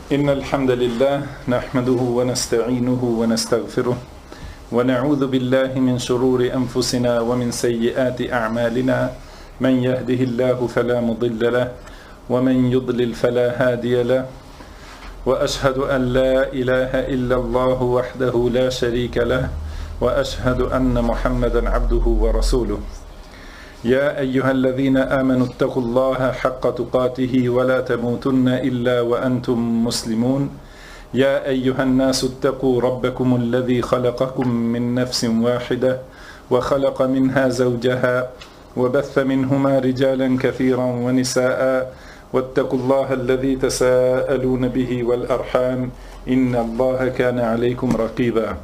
إن الحمد لله نحمده ونستعينه ونستغفره ونعوذ بالله من شرور أنفسنا ومن سيئات أعمالنا من يهده الله فلا مضل له ومن يضلل فلا هادي له وأشهد أن لا إله إلا الله وحده لا شريك له وأشهد أن محمدا عبده ورسوله يا أيها الذين آمنوا اتقوا الله حق تقاته ولا تموتن إلا وأنتم مسلمون يا أيها الناس اتقوا ربكم الذي خلقكم من نفس واحدة وخلق منها زوجها وبث منهما رجالا كثيرا ونساء واتقوا الله الذي تساءلون به والأرحام إن الله كان عليكم رقيبا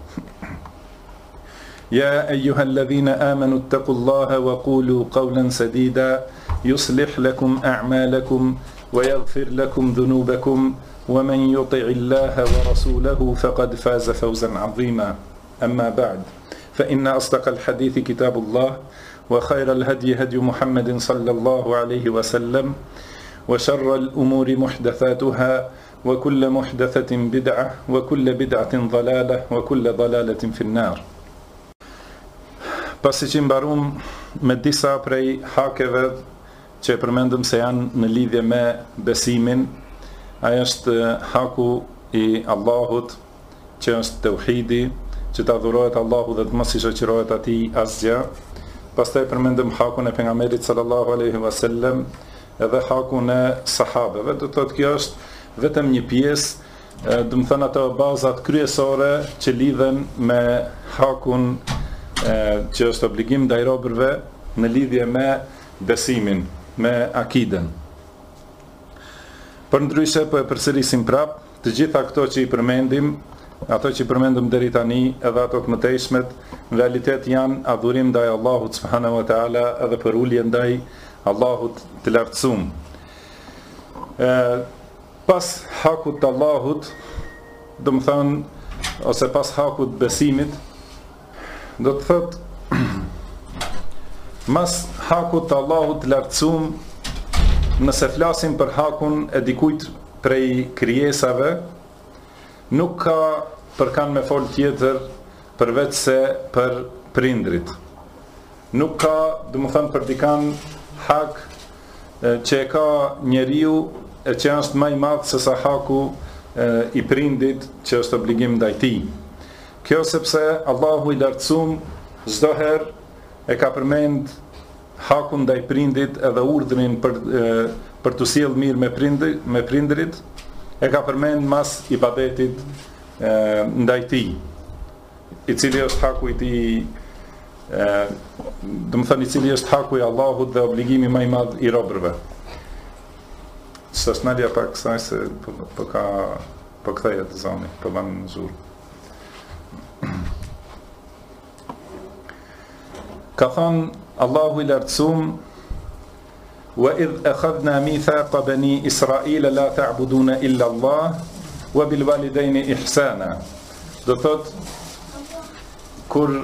يا أيها الذين آمنوا اتقوا الله وقولوا قولا سديدا يصلح لكم أعمالكم ويغفر لكم ذنوبكم ومن يطع الله ورسوله فقد فاز فوزا عظيما أما بعد فإن أصدق الحديث كتاب الله وخير الهدي هدي محمد صلى الله عليه وسلم وشر الأمور محدثاتها وكل محدثة بدعة وكل بدعة ضلالة وكل ضلالة في النار. Pasi që mbarum me disa prej hakeve që përmendëm se janë në lidhje me besimin, ai është haku i Allahut, që është tauhidi, që të adhurohet Allahu dhe të mos i shoqërohet atij asgjë. Pastaj përmendëm hakun e pejgamberit sallallahu alaihi wasallam, edhe hakun e sahabeve. Do të thotë kjo është vetëm një pjesë, do të thënë ato bazat kryesore që lidhen me hakun që është obligim ndaj robërve në lidhje me besimin, me akiden. Për ndryshe po e përsërisim prap, të gjitha këto që i përmendim, ato që i përmendëm deri tani, edhe ato të mëtejshmet, në realitet janë adhurim ndaj Allahut subhanahu wa taala edhe për ulje ndaj Allahut të lartësuar. Pas hakut të Allahut, do të thonë, ose pas hakut besimit, do të thot mas hakut të Allahut të lartësuar, nëse flasim për hakun e dikujt prej krijesave, nuk ka përkan me fol tjetër përveç se për prindrit. Nuk ka, do të thënë, për dikan hak që e ka njeriu e që është më i madh se sa haku i prindit që është obligim ndaj tij. Kjo sepse Allahu i lartësuar çdo herë e ka përmend hakun ndaj prindit edhe urdhrin për të sjellë mirë me prindrit, e ka përmend mas ibadetit ndaj tij, i cili është haku i tij, do të thënë i cili është haku i Allahut dhe obligimi më i madh i robërve. S'është ndalja pak kësaj se po kthehet zoni, po ban zhurmë. Ka thënë Allahu i lartësuar: "Wa idh akhadna mithaqa bani Israila la ta'buduna illa Allah wa bil walidayni ihsana." Do thot kur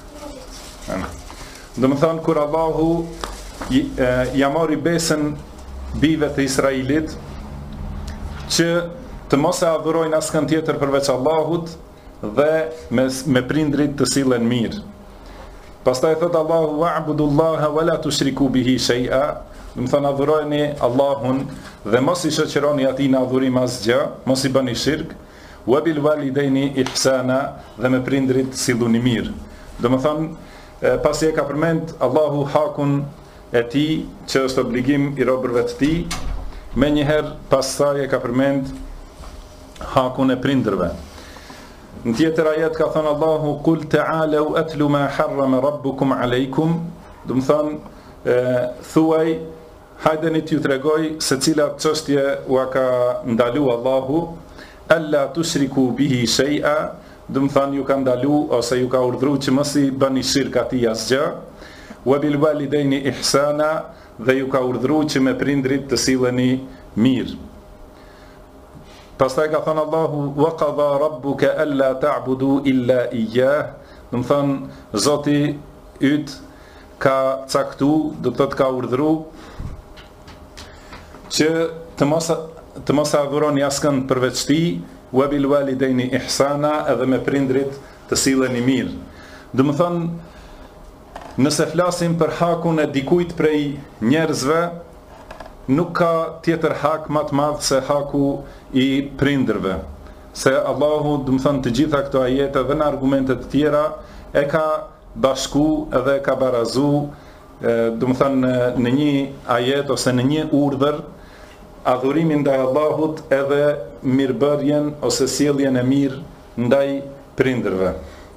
kur Allahu ja mori besën bijve të Israilit që të mos e adhurojnë askën tjetër përveç Allahut dhe me prindrit të sillen mirë. Pastaj thot Allahu: "Wa'budullaha wa la tushriku bihi shay'a." Do të thonë adhurojeni Allahun dhe mos i shoqëroni atij në adhurim asgjë, mos i bëni shirk. Wa bil walidayni ihsana, dhe me prindrit silluni mirë. Do të thonë pasi e ka përmend Allahu hakun e tij që është obligim i robërve të tij, menjëherë pastaj e ka përmend hakun e prindërve. Në tjetër ajet ka thënë Allahu: "Qul ta'alu atlu ma harrama rabbukum alaykum." Do të thonë thuaj, hajdeni t'ju tregoj se cilat çështje u ka ndalu Allahu, alla tushriku bihi shay'a, do të thonë ju ka ndalu ose ju ka urdhëruar që mos i bëni shirk atij asgjë, wa bil walidayni ihsana, dhe ju ka urdhëruar që me prindrit të silleni mirë. Pastaj ka thënë Allahu: "Wa qadha rabbuka alla ta'budu illa iyyah." Do të thonë Zoti yt ka caktuar, do të thotë ka urdhëruar që të mos të mos adhuroni askënd përveç tij, wa bil walidaini ihsana, edhe me prindrit të silleni mirë. Do të thonë, nëse flasim për hakun e dikujt prej njerëzve, nuk ka tjetër hak më të madh se haku i prindërve. Se Allahu, do të thonë, të gjitha këto ajete dhe në argumente të tjera e ka bashku edhe e ka barazu, do të thonë, në një ajet ose në një urdhër, adhurimin ndaj Allahut edhe mirëbërjen ose sjelljen e mirë ndaj prindërve.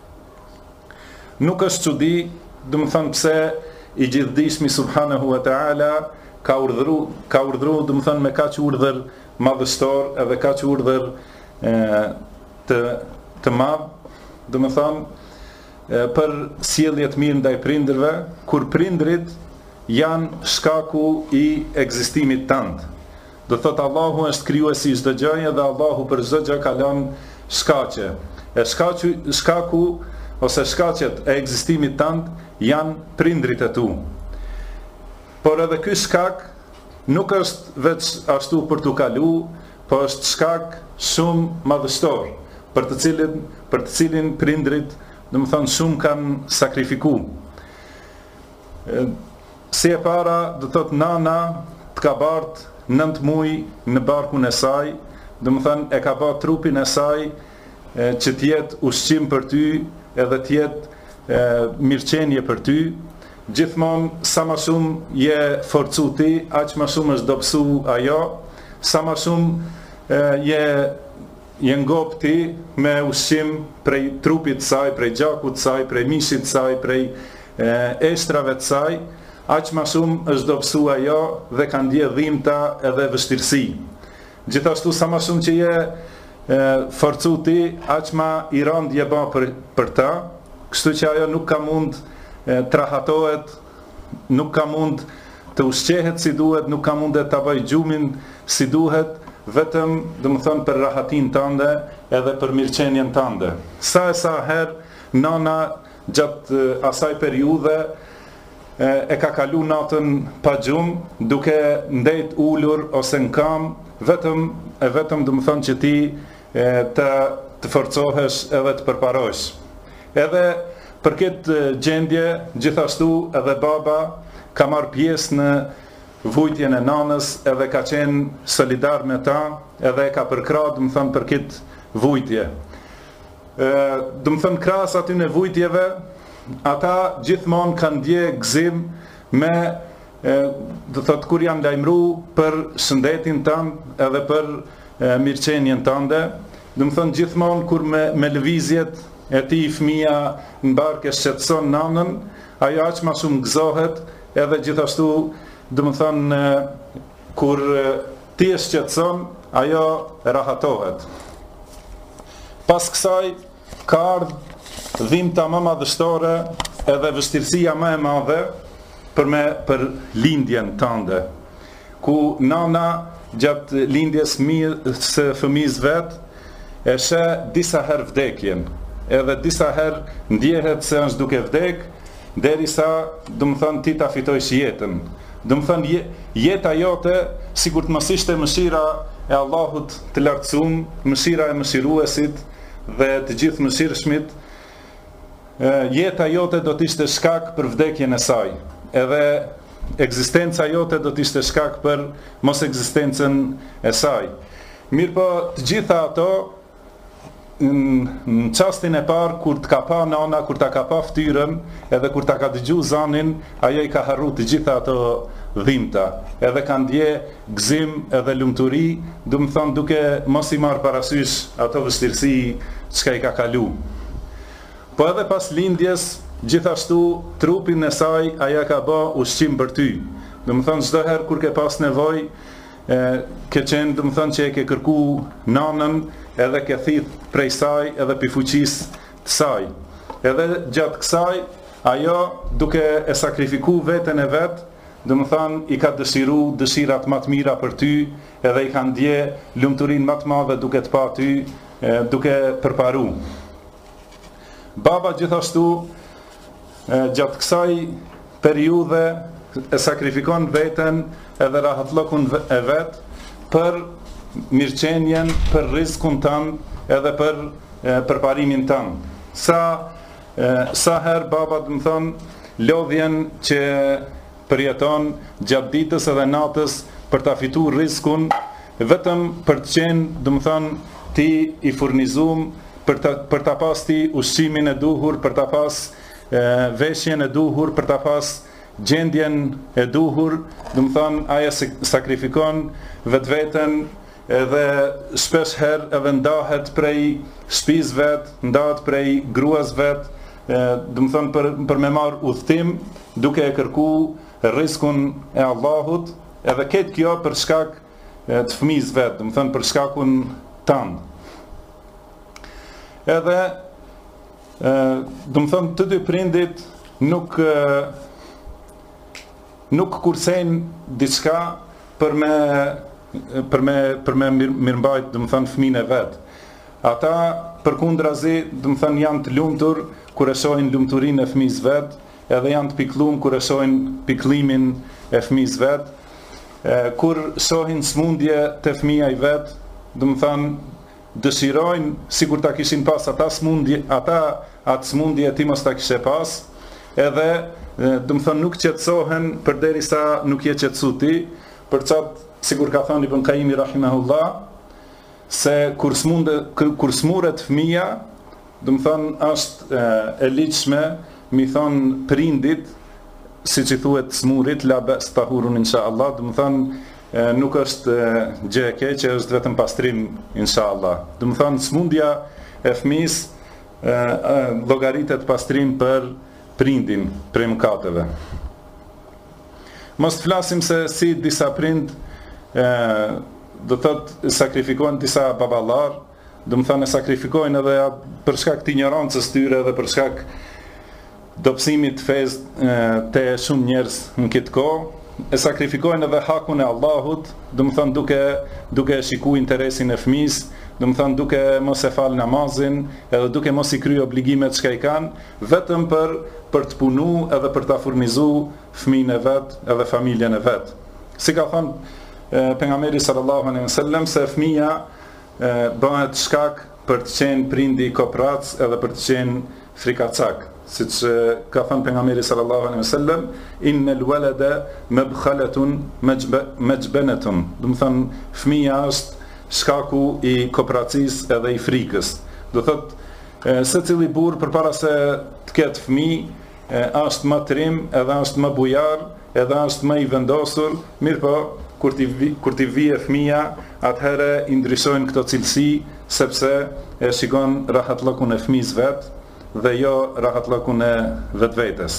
Nuk është çudi, do të thonë, pse i gjithdijshmi subhanahu wa taala ka urdhëru, do të thonë, me kaq urdhër madhështor edhe kaq urdhër të madh, do të thonë, për sjellje të mirë ndaj prindërve, kur prindrit janë shkaku i ekzistimit tënd. Do thotë, Allahu është krijuesi i çdo gjëje dhe Allahu për çdo gjë ka lënë shkaqe. E shkaku ose shkaqet e ekzistimit tënd janë prindrit e tu. Por edhe ky shkak nuk është veç ashtu për t'u kalu, po është shkak shumë madhështor, për të cilin prindrit, do të thonë, shumë kanë sakrifiku. Si e para, do thotë, nana të ka bartë 9 muaj në barkun e saj, do të thonë, e ka bërë trupin e saj që të jetë ushqim për ty edhe të jetë mirëqenie për ty. Gjithmonë sa më shumë je forcu ti, aq më shumë është dobësu ajo, sa më shumë je ngop ti me ushqim prej trupit të saj, prej gjakut të saj, prej mishit të saj, prej eshtrave të saj, aq më shumë është dobësu ajo dhe ka ndje dhimbta edhe vështirësi. Gjithashtu sa më shumë që je forcu ti, aq më i rënd je bë për ta, kështu që ajo nuk ka mund të rahatohet, nuk ka mund të ushqehet si duhet, nuk ka mund të bëj gjumin si duhet, vetëm, do të thonë, për rahatin tënde edhe për mirëqenien tënde. Sa herë nana gjatë asaj periudhe e ka kalu natën pa gjumë, duke ndet ulur ose në kam, vetëm do të thonë që ti të forcohesh edhe të përparosh. Edhe për këtë gjendje, gjithashtu edhe baba ka marrë pjesë në vujtjen e nanës, edhe ka qenë solidar me ta, edhe ka përkrah, do të thonë, për këtë vujtje. Do të thonë, krahas aty në vujtjeve, ata gjithmonë kanë ndje gëzim me, do thotë, kur janë lajmëru për shëndetin tënd edhe për mirëqenien tënde. Do të thonë, gjithmonë kur me lëvizjet e ti fëmia në barkë e shqetëson nanën, ajo aq më shumë gëzohet, edhe gjithashtu, do të thonë, kur ti e shqetëson, ajo rahatohet. Pas kësaj ka ardhur dhimbta më madhështore edhe vështirësia më e madhe për lindjen tënde, ku nana gjatë lindjes së fëmijës vet e sheh disa herë vdekjen, edhe disa herë ndjehet se është duke vdek, derisa, do të thonë, ti ta fitojsh jetën. Do të thonë, jeta jote, sikur të mos ishte mëshira e Allahut të lartësuar, mëshira e mëshiruesit dhe të gjithë mëshirshmit, jeta jote do të ishte shkak për vdekjen e saj. Edhe ekzistenca jote do të ishte shkak për mos ekzistencën e saj. Mirpo, të gjitha ato, në çastin e parë, kur të ka pa nana, kur ta ka pa ftyrën, edhe kur ta ka dëgju zanin, ajo i ka harru të gjitha ato dhimbta, edhe ka ndje gëzim edhe lumturi, do të thonë, duke mos i marrë parasysh ato vështirësi çka i ka kalu. Po edhe pas lindjes, gjithashtu trupin e saj aja ka bë ushqim për ty. Do të thonë, çdo herë kur ke pas nevojë, ke qenë, do të thonë, që e ke kërku nanën, edhe ke thith prej saj edhe pi fuqisë të saj. Edhe gjatë kësaj, ajo duke e sakrifiku veten e vet, do të thonë, i ka dëshiru dëshirat më të mira për ty, edhe i ka ndje lumturinë më të madhe duke të pa ty, duke përparu. Baba gjithashtu gjatë kësaj periudhe e sakrifikon veten edhe rahatlokun e vet për mirëqenjen, për rizkun tanë, edhe për përparimin tanë. Sa herë baba do të thonë lodhjen që përjeton gjatë ditës edhe natës për ta fituar rizkun, vetëm për të qenë, do të thonë, ti i furnizuar për ta pas ti ushqimin e duhur, për ta pas veshjen e duhur, për ta pas gjendjen e duhur, do të thonë aja sakrifikon vetveten edhe shpesh herë edhe ndahet prej shtëpisë vet, ndahet prej gruas vet, do të thonë për me marr udhtim, duke e kërkuar rizkun e Allahut, edhe këtë kjo për shkak të fëmijës vet, do të thonë për shkakun tan. Edhe do të thonë të dy prindit nuk kursejnë diçka për me mirëmbajt, do të thonë, fëmijën e vet. Ata përkundrazi, do të thonë, janë të lumtur kur e shohin lumturinë e fëmijës vet, edhe janë të pikëlluar kur e shohin pikëllimin e fëmijës vet. Kur shohin smundje te fëmia i vet, do të thonë, dëshirojnë sikur ta kishin pas atë smundje ti mos ta kishe pas, edhe do të thonë nuk qetësohen përderisa nuk je qetësu ti, për çat sikur ka thënë Ibn Qayyim rahimahullah, se kur smuret fëmia, do të thonë është e ligjshme mi thonë prindit, siç i thuhet smurit, la bas tahurun inshallah, do të thonë nuk është gjë e keqe, është vetëm pastrim inshallah. Do të thonë smundja e fëmisë llogaritet pastrim për prindin prej mëkateve. Mos të flasim se si disa prind do thotë sakrifikojnë disa baballar, do të thonë sakrifikojnë edhe për shkak të ignorancës tyre edhe për shkak dobësimit të fesë të shumë njerëz në këtë kohë, e sakrifikojnë edhe hakun e Allahut, do të thonë duke shikuar interesin e fëmijës, do të thonë duke mos e fal namazin, edhe duke mos i kryer obligimet që i kanë, vetëm për të punu edhe për ta furnizuar fëmijën e vet edhe familjen e vet. Si ka thënë pejgamberi sallallahu alaihi wasallam, se fëmia bëhet shkak për të qenë prindi koprac edhe për të qenë frikacak. Siç ka thënë pejgamberi sallallahu alaihi wasallam, innal walada mabkhalatun majbanatun. Do të thonë fëmia është shkaku i kopracisë edhe i frikës. Do thotë secili burr përpara se të ketë fëmijë është më trim, edhe është më bujar, edhe është më i vendosur, mirëpo kur ti vije fëmia, atëherë i ndryshojnë këto cilësi, sepse e shikon rahatlëkun e fëmijës vet dhe jo rahatlëkun e vetvetes.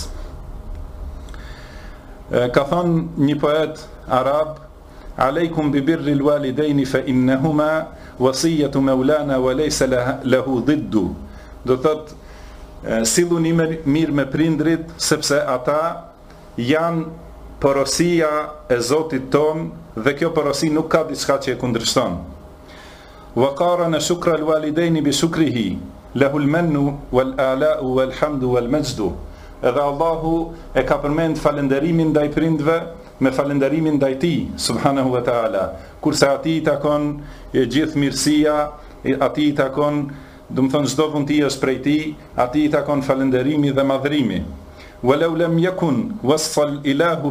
Ka thënë një poet arab, aleikum bi birri l-walidaini fa innahuma wasiyatu maulana wa laysa lahu dhiddu. Do thotë silluni mirë me prindrit, sepse ata janë porosia e Zotit ton, dhe kjo porosi nuk ka diçka që e kundërshton. Wa qarana shukra al-walidaini bi shukrihi, lahu al-mannu wal-ala'u wal-hamdu wal-majdu. Edhe Allahu e ka përmend falënderimin ndaj prindve me falënderimin ndaj tij, subhanahu wa ta'ala. Kurse atij i takon gjithë mirësia, atij i takon, do të thonë çdo vullneti është prej tij, atij i takon falënderimi dhe madhrimi. Walau lam yakun wasal ilahu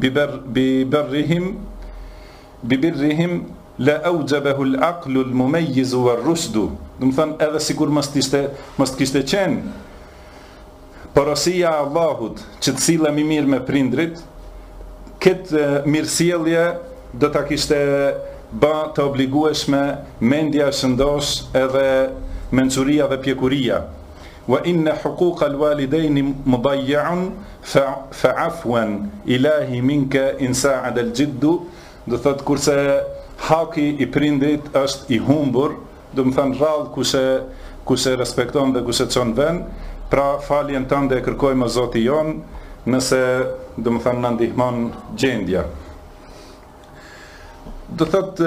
bi birrihim la awjabahu al-aqlu al-mumayyiz war-rushdu. Do të thonë edhe sikur mos kishte qenë porosia e Allahut që të sillemi mirë me prindrit, këtë mirësjellje do ta kishte bë të obligueshme mendja e shëndosh edhe mençuria dhe pjekuria. Wa inna huquq al-walidayn mudayyan fa afwan ilahi minka in sa'ada al-jidd. Do thot kurse haki i prindit është i humbur, do të thënë rrallë kush e respekton dhe kush e çon vend, pra faljen tënde e kërkojmë o Zoti jon, nëse do të thënë na ndihmon gjendja. Do thot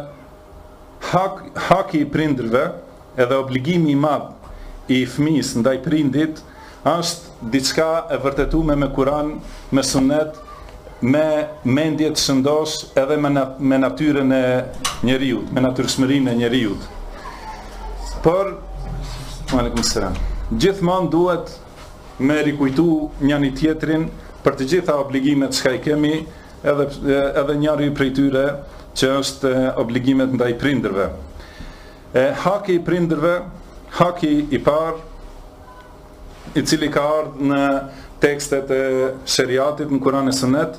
haki i prindërve edhe obligimi i madh i fëmijës ndaj prindit është diçka e vërtetuar me Kur'an, me Sunet, me mendje të shëndosh edhe me natyrën e njeriut, me natyrshmërinë e njeriut. Por, aleikum selam, gjithmonë duhet me rikujtu njëri tjetrin për të gjitha obligimet që i kemi, edhe njëri prej tyre që është obligimet ndaj prindërve. Haki i prindërve, haki i parë, i cili ka ardhur në tekstet e sheriatit në Kur'an e Sunet,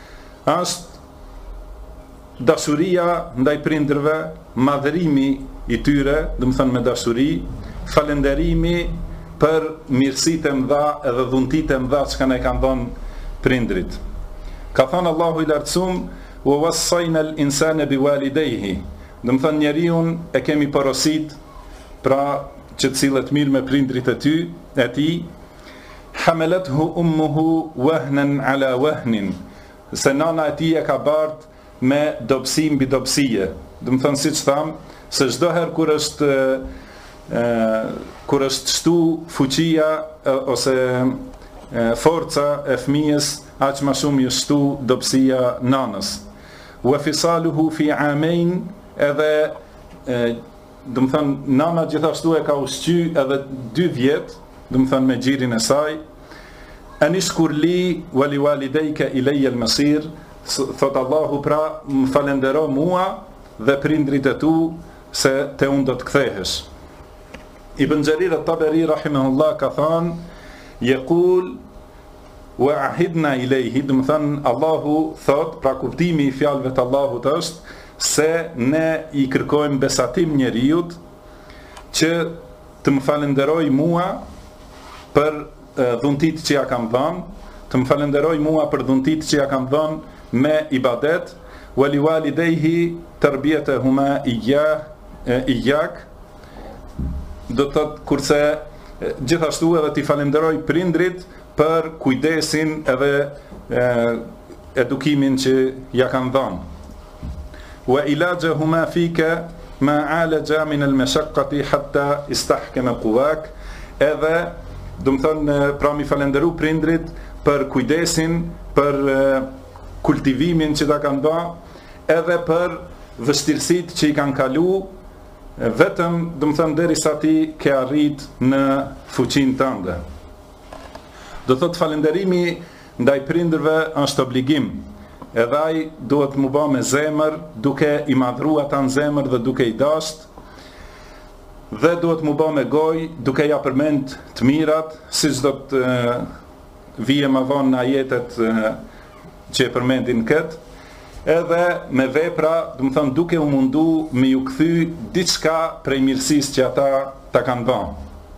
është dashuria ndaj prindërve, madhërimi i tyre, do të thënë me dashuri, falënderimi për mirësitë e mëdha edhe dhuntitë e mëdha që ne kanë dhënë prindrit. Ka thënë Allahu i lartësuar: "Wa wassayna al-insana biwalidayhi", do të thënë njeriu e kemi porosit, pra që të sillet mirë me prindrit e tij, hamalathu ummuhu wahnan ala wahnin, se nana e tij e ka bart me dobësi mbi dobësie. Do të thënë, siç tham, se çdo herë kur është shtu fuqia ose forca e fëmijës, aq më shumë i shtu dobësia nanës. Wa fisaluhu fi amain, edhe do të thënë nana gjithashtu e ka ushqy edhe 2 vjet, do të thënë me xhirin e saj. Anishkur li wa liwalidayka ilayya al-masir, thot Allahu, pra më falendero mua dhe prindrit e tu se te unë do të kthehesh. Ibn Jarir at-Tabari rahimahullah ka thënë: "Yaqul wa ahidna ilayhi", do të thënë Allahu thot, pra kuptimi i fjalëve të Allahut është se ne i kërkojmë besatim njeriut që të më falenderoj mua për dhuntit që ja kam dhënë, të më falenderoj mua për dhuntit që ja kam dhënë me ibadet, wa liwalidayhi tarbiyatuhuma iyyak, do të thotë kurse gjithashtu edhe t'i falenderoj prindrit për kujdesin edhe edukimin që ja kanë dhënë. Wa ilajahuma fika ma alaja min al-mashaqqati hatta istahkama quwak, edhe do të thonë pra mi falenderu prindrit për kujdesin, për kultivimin që ta kanë bë, edhe për vështirësitë që i kanë kalu, vetëm do të thënë derisa ti ke arrit në fuqinë tënde. Do të thotë falenderimi ndaj prindërve është obligim, edhe ai duhet mu bë me zemër, duke i madhruar ata në zemër dhe duke i dashur, dhe duhet mu bë me gojë, duke ja përmend të mirat, siç do të vije më vonë në ajetet që e përmendin këtë, edhe me vepra, do të thonë duke u mundu me ju kthy diçka prej mirësisë që ata ta kanë bën.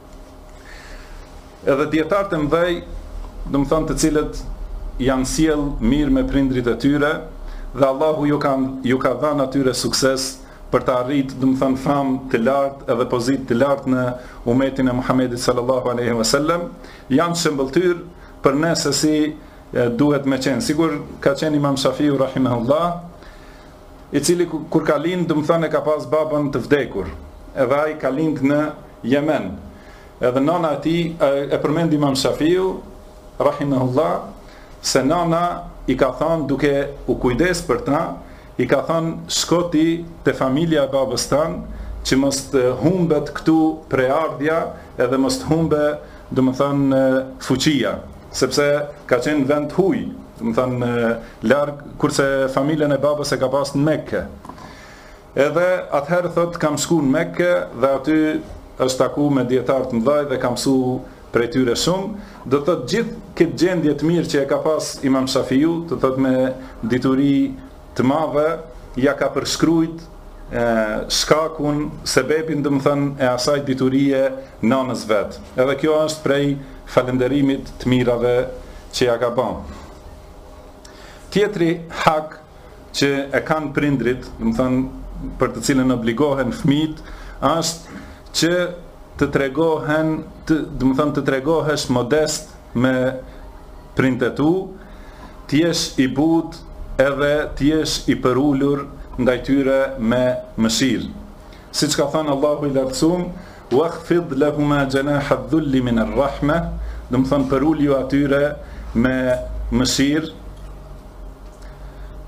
Edhe dietarët e mëdhej, do të thonë të cilët janë sjell mirë me prindrit e tyre, dhe Allahu ju ka dhënë atyre sukses për të arritë, do të thënë, famë të lartë edhe pozitë të lartë në umetin e Muhamedit sallallahu alaihi wasallam, janë shembulltyr për ne se si duhet me qenë. Sigur ka qenë Imam Shafiu rahimahullah, i cili kur ka lind, do të thënë, e ka pas babën të vdekur, edhe ai ka lind në Yemen. Edhe nana e tij e përmend Imam Shafiu rahimahullah se nana i ka thënë, duke u kujdes për ta, i ka thënë shkoti te familja e babës tanë, që mos të humbet këtu preardhja edhe mos të humbe, do të thënë, fuqia, sepse ka qenë vend huj, do të thënë larg, kurse familjen e babës e ka pas në Mekke. Edhe atëherë thot kam shku në Mekke dhe aty është taku me dietar të mëdhej dhe kam mësu prej tyre shumë. Do thot gjithë këtë gjendje të mirë që e ka pas Imam Shafiu, do thot me dituri të madhe, ja ka përshkrujt shkakun, sebebin, do të thënë, e asaj diturie nanës vet. Edhe kjo është prej falënderimit të mirave që ja ka bën. Tjetri hak që e kanë prindrit, do të thënë, për të cilën obligohen fëmijët, është që të tregohen, do të thënë, të tregohesh modest me prindët tu, t'jesh i butë edhe t'jesh i përullur ndaj tyre me mëshirë. Siç ka thënë Allahu i lartësuar: "Wakhfid lahuma janaha adh-dhulli min ar-rahma", do të thënë përulju atyre me mëshirë,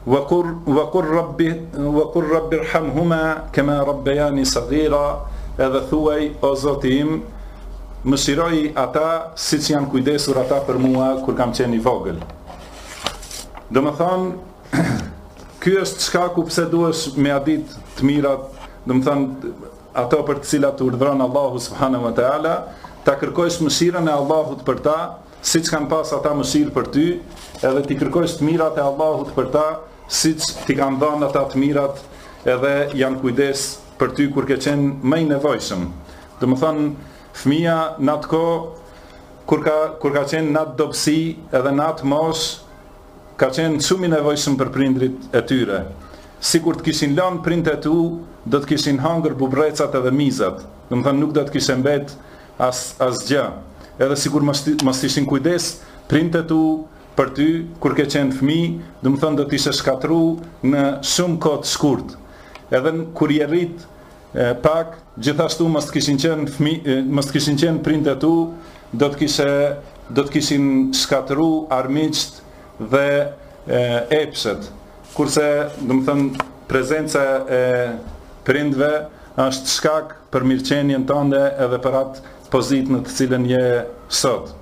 wa qur rabbi irhamhuma kama rabbayani saghira, edhe thuaj o Zoti im, mëshiroj ata siç janë kujdesur ata për mua kur kam qenë i vogël. Domethënë, ky është shkaku pse duhesh me adit të mirat, domethënë ato për të cilat urdhron Allahu subhanahu wa taala, ta kërkojsh mëshirën e Allahut për ta, siç kanë pas ata mëshirë për ty, edhe ti kërkojsh të mirat e Allahut për ta, siç ti kanë dhënë ata të mirat, edhe janë kujdes për ty kur ke qenë më i nevojshëm. Domethënë, fëmia në atë kohë kur ka qenë në atë dobësi, edhe në atë mosh, ka qenë shumë i nevojshëm për prindrit e tyre. Sikur të kishin lënë prindët e tu, do të kishin hangër bubrecat edhe mizat. Domethënë nuk do të kishin mbet asgjë. Edhe sikur mos ishin kujdes prindët e tu për ty kur ke qenë fëmijë, domethënë do të ishe shkatruar në shumë kohë të shkurt. Edhe kur je rrit pak, gjithashtu mos të kishin qenë prindët e tu, do të kishin shkatruar armiqt dhe epshet. Kurse, domethënë, prezenca e prindve është shkak për mirëqenien tënde edhe për atë pozitë në të cilën je sot.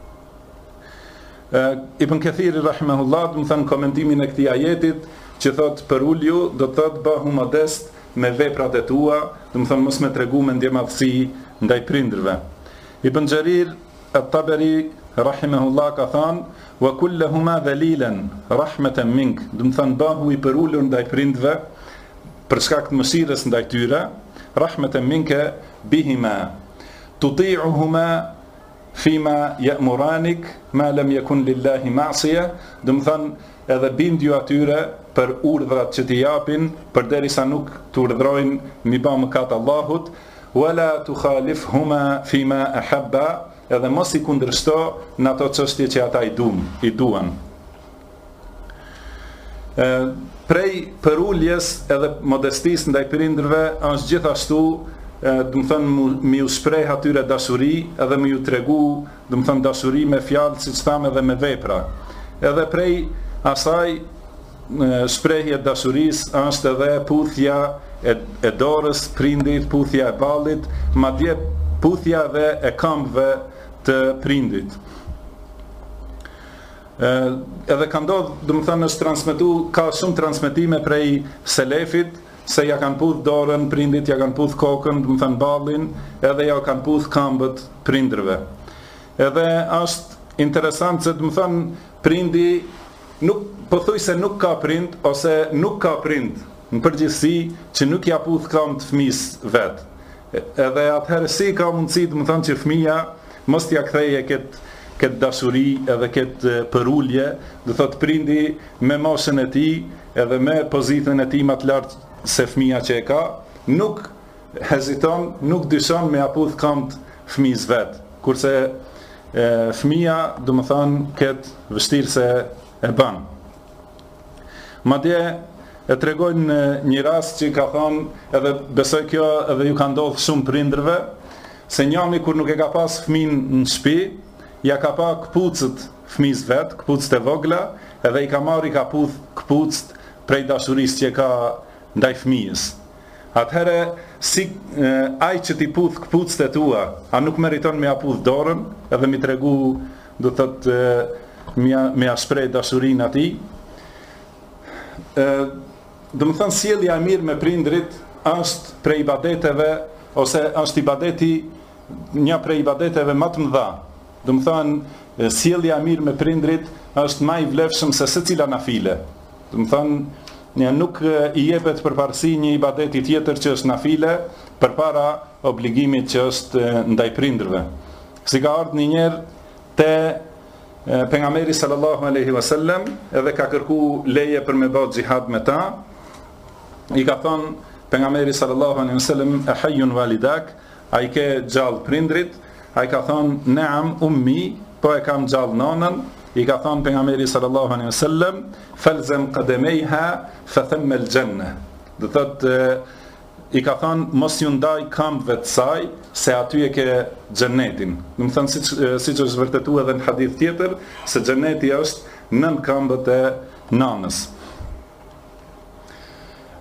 Ibn Kathiri rahimahullah, domethënë komentimin e këtij ajetit që thotë për ulju, do të thotë bëhu modest me veprat e tua, domethënë mos me tregu me ndjemadhsi ndaj prindërve. Ibn Jarir at-Tabari rahimahullah ka thënë wa kullahuma dhalilan rahmatan mink, domethënë bëhu i përulur ndaj prindve për shkak të mëshirës ndaj tyre, rahmatan minka bihima tuti'uhuma fima ya'muranik ma lam yakun lillahi ma'siya, domethënë edhe bindju atyre për urdhrat që t'i japin, përderisa nuk të urdhrojnë mi bë mëkat Allahut, wala tukhalifhuma fima ahabba, edhe mos i kundërshto në ato çështje që ata i duan. Prej përuljes edhe modestisë ndaj prindërve është gjithashtu, domethënë mi u shpreh atyre dashuri, edhe mi u tregu, domethënë dashuri me fjalë, siç thamë, edhe me vepra. Edhe prej asaj shprehje dashurisë është edhe puthja e dorës prindit, puthja e ballit, madje puthja dhe e këmbëve të prindit. Edhe ka ndodhur, domethënë është transmetuar, ka shumë transmetime prej selefit se ja kanë puth dorën prindit, ja kanë puth kokën, domethënë ballin, edhe ja kanë puth këmbët prindërve. Edhe është interesant se domethënë prindi po thuj se nuk ka prind ose nuk ka prind në përgjithësi që nuk ja puth këmbët fëmijës vet. Edhe atëherë si ka mundësi domethënë që fëmia mos t'ja ktheje këtë dashuri edhe këtë përulje, do thotë prindi me moshën e tij edhe me pozitën e tij më të lartë se fëmia që e ka, nuk heziton, nuk dyshon me aputh këmbët fëmijës vet. Kurse fëmia, domethënë, këtë vështirë se e bën. Madje e tregojnë një rast që ka thonë, edhe besoj kjo edhe ju ka ndodhur shumë prindërve, se njëri kur nuk e ka pas fëmin në shtëpi, ja ka pa këpucët fëmijës vet, këpucët e vogla, edhe i ka marrë, i ka puth këpucët prej dashurisë që ka ndaj fëmijës. Atëherë, si ai që ti puth këpucët e tua, a nuk meriton me ja puth dorën, edhe mi tregu, do të thotë, me ja shpreh dashurinë atij. Domethënë sjellja e mirë me prindrit është prej ibadeteve, ose është ibadeti, një prej ibadeteve më të mëdha. Domethënë sjellja e mirë me prindrit është më i vlefshëm se secila nafile. Domethënë nuk i jepet përparësi një ibadeti tjetër që është nafile përpara obligimit që është ndaj prindërve. Si ka ardhur një herë te pejgamberi sallallahu alaihi wasallam, edhe ka kërku leje për me bë xihad me ta. I ka thonë pejgamberi sallallahu alaihi wasallam, e hayyun walidak, ai ke gjallë prindrit? Ai ka thonë, naam ummi, po e kam gjallë nanën. I ka thonë pejgamberi sallallahu alaihi wasallam, falzam qadamaiha fa thamma al-janna. Do thotë, i ka thonë, mos ju ndaj këmbëve të saj, se aty e ke xhenetin. Do të thonë, siç është vërtetuar edhe në hadith tjetër, se xheneti është nën këmbët e nanës.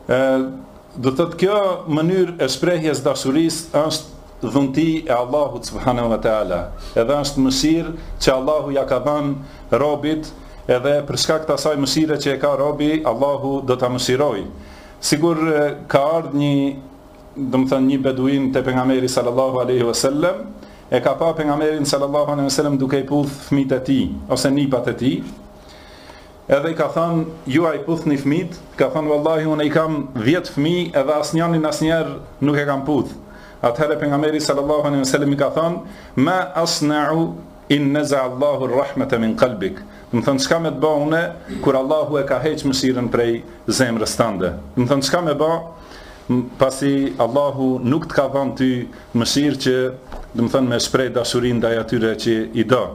Do thotë kjo mënyrë e shprehjes dashurisë është dhunti e Allahut subhanahu wa taala. Edhe është mëshirë që Allahu ja ka dhënë robit, edhe për shkak të asaj mëshire që e ka robi, Allahu do ta mëshirojë. Sigur ka ardhur një beduin te pejgamberi sallallahu alaihi wasallam, e ka pa pejgamberin sallallahu alaihi wasallam duke i puth fëmijët e tij ose nipat e tij. Edhe i ka thënë, ju ai puthni fëmijët? Ka thënë, vallahi unë i kam 10 fëmijë edhe asnjënin asnjëherë nuk e kam puth. Atëherë pejgamberi sallallahu alaihi wasallam i ka thënë, ma asna'u in naza Allahu ar-rahmata min qalbik. Do të thënë, çka më të bëj unë kur Allahu e ka heq mëshirën prej zemrës tënde? Do të thënë, çka më bëj pasi Allahu nuk të ka dhënë ty mëshirë që, do të thënë, me shpreh dashurinë ndaj atyre që i do.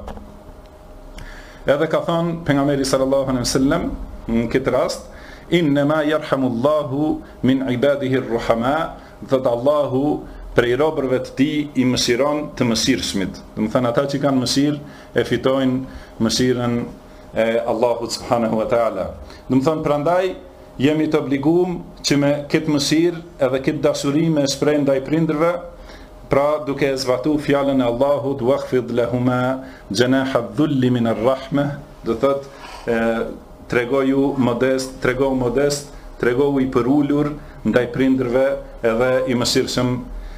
Edhe ka thënë pejgamberi sallallahu alaihi wasallam në këtë rast, innama yarhamullahu min ibadihi ar-ruhama, dhe Allahu prej robërve të tij i mëshiron të mëshirshmit. Do të thënë, ata që kanë mëshirë e fitojnë mëshirën e Allahut subhanahu wa taala. Do të thënë, prandaj jemi të obliguar që me këtë mëshirë edhe këtë dashuri me shpreh ndaj prindërve, pra duke e zbatu fjalën e Allahut, wakhfid lahuma janaha dhulli min ar-rahma, do thotë tregoju modest, tregohu i përulur ndaj prindërve edhe i mëshirshëm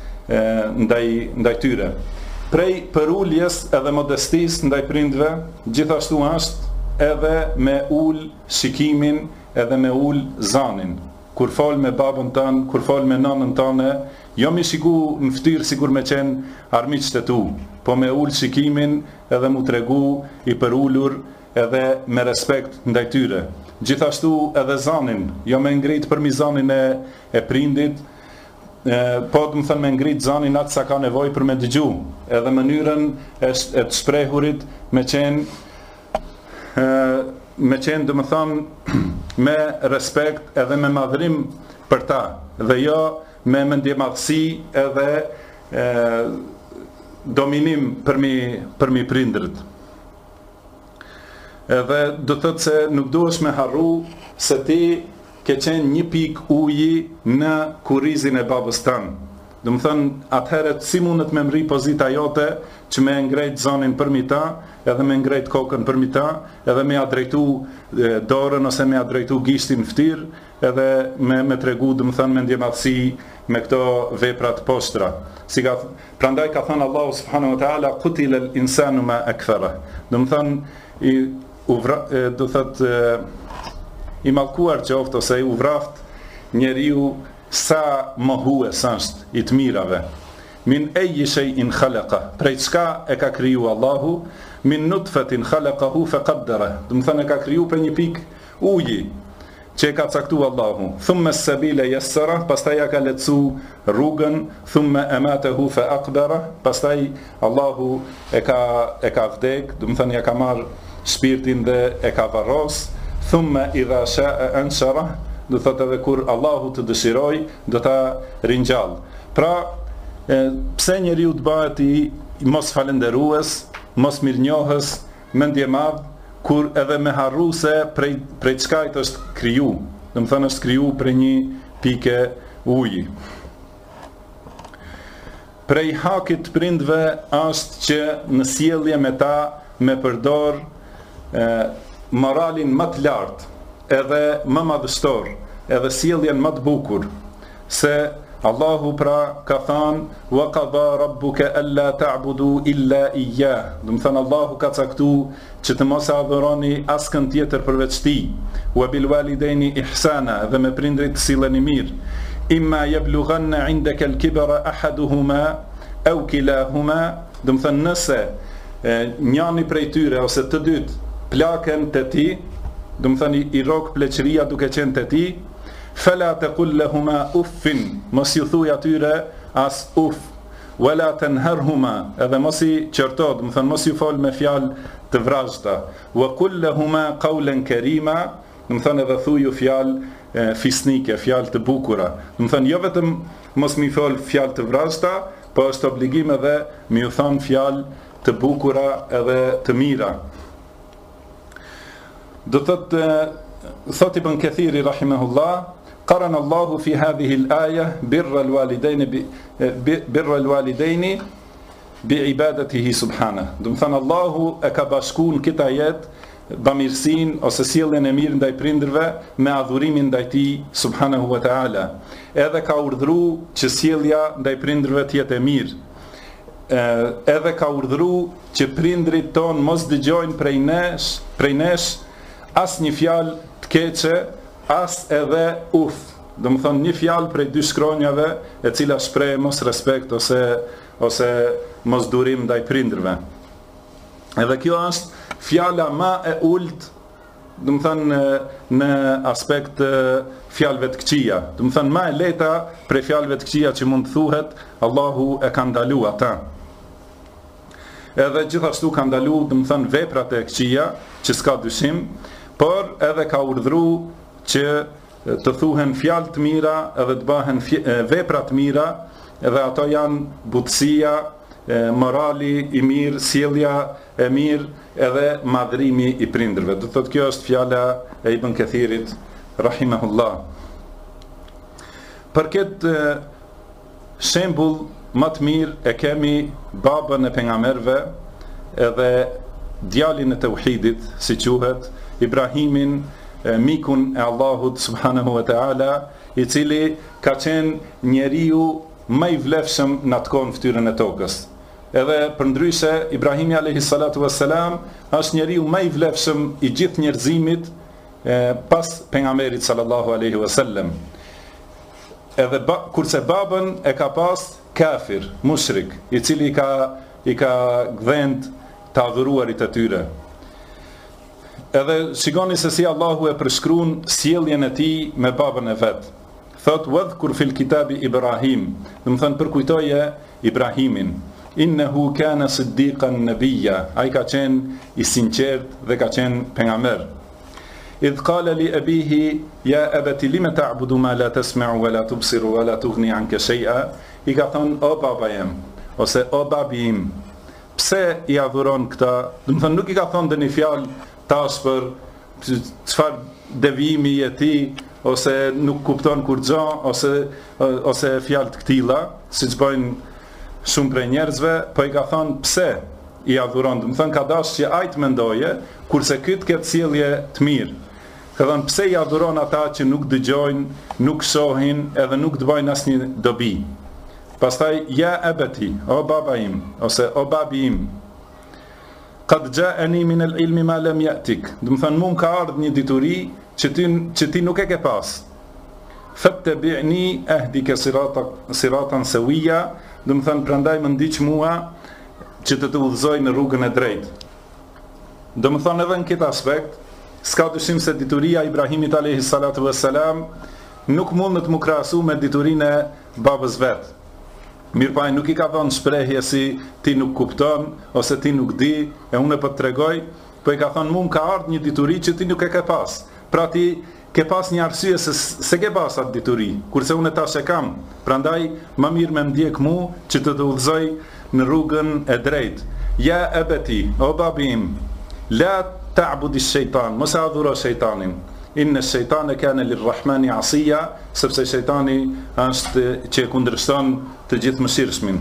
ndaj tyre. Prej përuljes edhe modestisë ndaj prindërve, gjithashtu është edhe me ul shikimin edhe me ul zanin. Kur fol me babën tënë, kur fol me nënën tëne, jo mi shiku në ftyrë sikur me qenë armiqtë e tu, po me ul shikimin edhe mu tregu i përullur edhe me respekt ndaj tyre. Gjithashtu edhe zanin, jo me ngrit përmi zanin e prindit, po të më thënë me ngrit zanin atë sa ka nevoj për me dëgju, edhe mënyrën e të shprehurit me qenë dhe më thënë me respekt edhe me madhrim për ta, dhe jo me mendjemadhësi edhe dominim përmi prindrit. Edhe do të thotë se nuk duhesh me harru se ti ke qenë një pik uji në kurrizin e babës tënë. Do të thënë, atëherë si mundet me mri pozita jote që me ngrejt zonin përmi ta, edhe me ngrejt kokën përmi ta, edhe me ja drejtu dorën ose me ja drejtu gishtin ftyrë, edhe me tregu, do të thënë, me ndjemadhësi me këto veprat poshtra. Prandaj ka thënë Allahu subhanahu wa taala, qutila al-insanu ma akthara. Do të thënë, i mallkuar qoftë ose i uvraft njeriu sa mohues është i të mirave. Min ayyi shay'in khalaqa, prej çka e ka kriju Allahu, min nutfatin khalaqahu faqaddara. Do të thënë, e ka kriju për një pikë uji që e ka caktuar Allahu. Thumma as-sabila yassara, pastaj ja ka lehtësu rrugën, thumma amatahu fa aqbara, pastaj Allahu e ka vdek, do të thënë, ja ka marr shpirtin dhe e ka varros. Thumma idha sha'a anshara, do thotë edhe kur Allahu të dëshiroj, do ta ringjall. Pra, pse njeriu të bëhet i mos falënderues, mos mirënjohës, mendjemadh, kur edhe me harru se prej çka është kriju. Do të thënë, është kriju prej një pike uji. Prej hakit prindve është që në sjellje me ta me përdor moralin më të lartë, edhe më madhështor, edhe sjelljen më të bukur, se Allahu pra ka thënë wa qada rabbuka alla ta'budu illa iyyah. Do të thënë, Allahu ka caktuar që të mos adhuroni askën tjetër përveç tij. Wa bil walidaini ihsana, dhe me prindrit silleni mirë. Imma yablughanna 'indaka al-kibra ahaduhuma aw kilahuma. Do të thënë, nëse njëri prej tyre ose të dytë plaken te ti, do të thënë i rrok pleqëria duke qenë te ti, fala taqul lahuma uffin, mos ju thuaj atyre as uff, wala tanharhuma, edhe mos i qërto, do të thënë mos ju fol me fjalë të vrazhta, wa qul lahuma qawlan karima, do të thënë edhe thuaju fjalë fisnike, fjalë të bukura. Do të thënë jo vetëm mos mi fol fjalë të vrazhta, po është obligim edhe mi u thon fjalë të bukura edhe të mira. Do thotë Ibn Kathiri rahimahullah, qarana Allahu fi hadhihi al-aya birra al-walidaini bi ibadatihi subhanahu. Do të thënë Allahu e ka bashkuar këtë ajet bamirësin ose sjelljen e mirë ndaj prindërve me adhurimin ndaj tij subhanahu wa taala. Edhe ka urdhëruar që sjellja ndaj prindërve të jetë e mirë. Edhe ka urdhëruar që prindrit ton mos dëgjojnë prej nesh as një fjalë të keqe, as edhe uf. Do të thonë një fjalë prej dy shkronjave e cila shpreh mos respekt ose mos durim ndaj prindërve. Edhe kjo është fjala ma e ulët, do të thënë në aspekt fjalëve të këqija. Do të thënë ma e lehta prej fjalëve të këqija që mund të thuhet, Allahu e ka ndaluar ata. Edhe gjithashtu ka ndaluar, do të thënë veprat e këqija, që s'ka dyshim, por edhe ka urdhëruar që të thuhen fjalë të mira edhe të bëhen vepra të mira, edhe ato janë butësia, morali i mirë, sjellja e mirë, edhe madhrimi i prindërve. Do thotë kjo është fjala e Ibn Kathirit rahimahullah. Për këtë shembull më të mirë e kemi babën e pejgamberëve edhe djalin e tauhidit, si quhet, Ibrahimin, mikun e Allahut subhanahu wa taala, i cili ka qenë njeriu më i vlefshëm në atë kohë në fytyrën e tokës. Edhe përndryshe Ibrahimi alayhi salatu wassalam është njeriu më i vlefshëm i gjithë njerëzimit pas pejgamberit sallallahu alaihi wasallam. Edhe kurse babën e ka pas kafir, mushrik, i cili i ka gdhend të adhuruarit e tyre. Edhe shikoni se si Allahu e përshkruan sjelljen e tij me babën e vet. Thot wadhkur fil kitabi Ibrahim, do të thënë përkujtoje Ibrahimin. Innehu kana siddiqan nabiyya, ai ka qenë i sinqert dhe ka qenë pejgamber. Idh qala li abihi ya abati lima ta'budu ma la tasma'u wa la tubsiru wa la tughni anka shay'a, i ka thonë o baba jem ose o babi im, pse i adhuron këta? Do të thënë nuk i ka thonë dëni fjalë tash për çfarë devijimi i tij, ose nuk kupton kur gjo, ose fjalë të këtilla, siç bëjnë shumë prej njerëzve, po i ka thonë pse i adhuron. Do të thënë ka dashur që ai të mendoje, kurse ky të ketë sjellje të mirë. Ka thënë pse i adhuron ata që nuk dëgjojnë, nuk shohin, edhe nuk të bëjnë asnjë dobi. Pastaj ja abati, o baba im, ose o babi im, qad ja'ani min al-ilmi ma lam ya'tik. Do të thënë mua ka ardhur një dituri që ti nuk e ke pas. Fattabi'ni ahdika siratan sawiya, do të thënë prandaj më ndiq mua që të udhëzoj në rrugën e drejtë. Do të thënë edhe në këtë aspekt, s'ka dyshim se dituria Ibrahimit alayhi salatu wassalam nuk mundet të mu krahasu me diturinë e babës vet. Mirëpaj nuk i ka dhënë shprehje si ti nuk kupton ose ti nuk di, e unë po të tregoj, po i ka thënë mua ka ardhur një dituri që ti nuk e ke pas. Pra ti ke pas një arsye se ke pas atë dituri, kurse unë tash e kam. Prandaj më mirë me ndjek mua që të udhëzoj në rrugën e drejtë. Ja abati, o babim, la ta'budi shejtan, mos e adhuro shejtanin. Inna shejtane kana lirrahmani asiya, sepse shejtani është që kundërshton të gjithë mëshirshmin.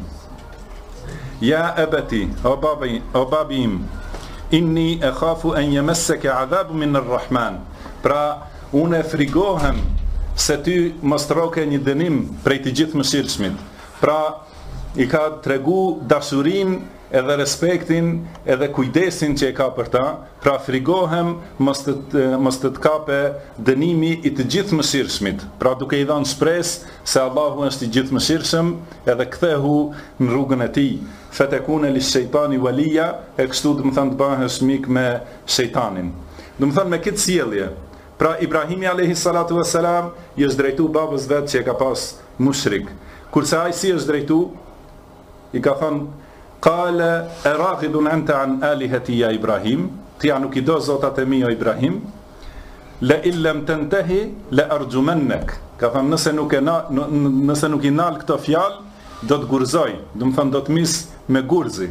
Ja abati, o babim, inni akhafu an yamassaka adhabu min arrahman. Pra unë frigohem se ty mos troke një dënim prej të gjithë mëshirshmit. Pra i ka tregu dashurinë edhe respektin edhe kujdesin që e ka për ta, pra frigohem mos të kape dënimi i të gjithë mëshirshmit, pra duke i dhënë shpresë se Allahu është i gjithë mëshirshëm, edhe kthehu në rrugën e tij. Fatakuna lish-shaytani waliya, e kështu do të thënë të bëhesh mik me shejtanin. Do të thënë me këtë sjellje. Pra Ibrahimi alayhi salatu wassalam i është drejtu babës vet që e ka pas mushrik. Kurse ai si është drejtu, i ka thënë qala araghibun anta an alihati ya Ibrahim, ti nuk i do zotat e mi o Ibrahim, la illam tantahi la arjumannak. Ka thënë nëse nuk i nal këto fjalë, do të gurzoj, do të thënë do të mis me gurzi.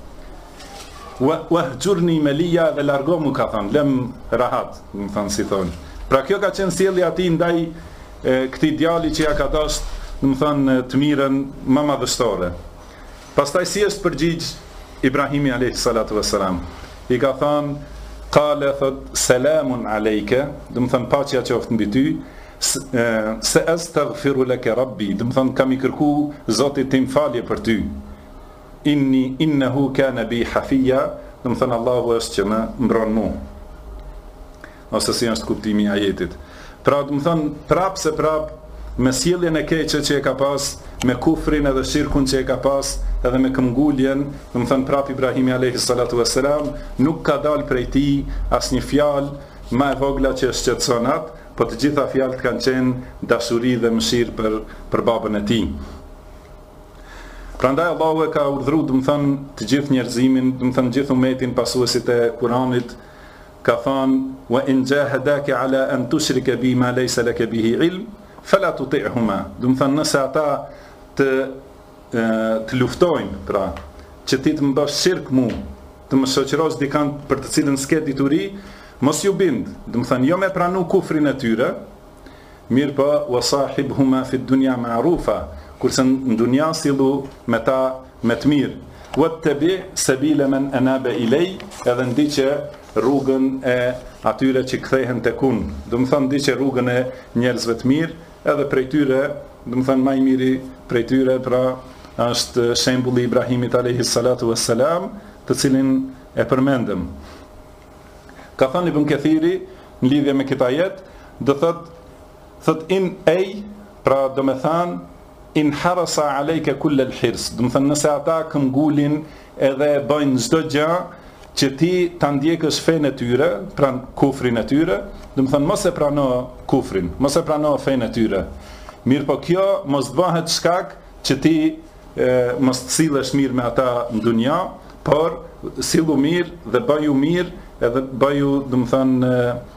Wahjurni maliya, dhe largomu, ka thënë lëm rahat, do të thënë si thonë. Pra kjo ka qenë sjellja e tij ndaj këtij djali që ja ka dashur, do të thënë, të mirën më madhështore. Pastaj si është përgjigj Ibrahimi alayhi salatu wassalam? I ka thënë, qale, thot, selamun alejke, do të thënë paqja qoftë mbi ty, se astaghfiru laka rabbi, do të thënë kam I kërku Zotit tim falje për ty. Innehu kana bi hafiya, do të thënë Allahu është që më mbron mua. Ose si është kuptimi I ajetit. Pra, do të thënë prapë se prapë me sjelljen e keqe që e ka pas, me kufrin edhe shirkun që e ka pas, edhe me këmbguljen, do të thënë prapë Ibrahimi alayhi salatu wassalam nuk ka dalë prej tij asnjë fjalë më e vogla që shqetëson atë, po të gjitha fjalët kanë qenë dashuri dhe mëshirë për babën e tij. Prandaj Allahu e ka urdhëruar, do të thënë, të gjithë njerëzimin, do të thënë gjithë umetin pasuesit e Kuranit, ka thënë wa in jahadaka ala an tushrika bima laysa laka bihi ilm fala tuti'huma. Do të thënë nëse ata të luftojnë, pra, që ti të më bësh shirk mu, të më shoqërosh dikant për të cilën s'ke dituri, mos ju bind, do të thënë jo me pranu kufrin e tyre, mirë po wasahibhuma fi dunya ma'rufa, kurse në dunja sillu me ta me të mirë. Wattabi sabila man anaba ilay, edhe ndiqe rrugën e atyre që kthehen tek unë. Do të thënë ndiqe rrugën e njerëzve të mirë, edhe prej tyre, do të thënë më I miri prej tyre, pra është shembulli Ibrahimit alayhi salatu wassalam, të cilin e përmendëm. Ka thënë Ibn Kathiri në lidhje me këtë ajet, do thot in ay, pra do me thënë in harasa alejke kull al-hirs, do të thënë nëse ata këmbgulin edhe bëjnë çdo gjë që ti ta ndjekësh fenë e tyre, pra kufrin e tyre, do të thënë mos e prano kufrin, mos e prano fenë e tyre. Mirë po kjo mos bëhet shkak që ti mos të sillesh mirë me ata në dunja, por sillu mirë dhe bëju mirë, edhe bëju, do të thënë,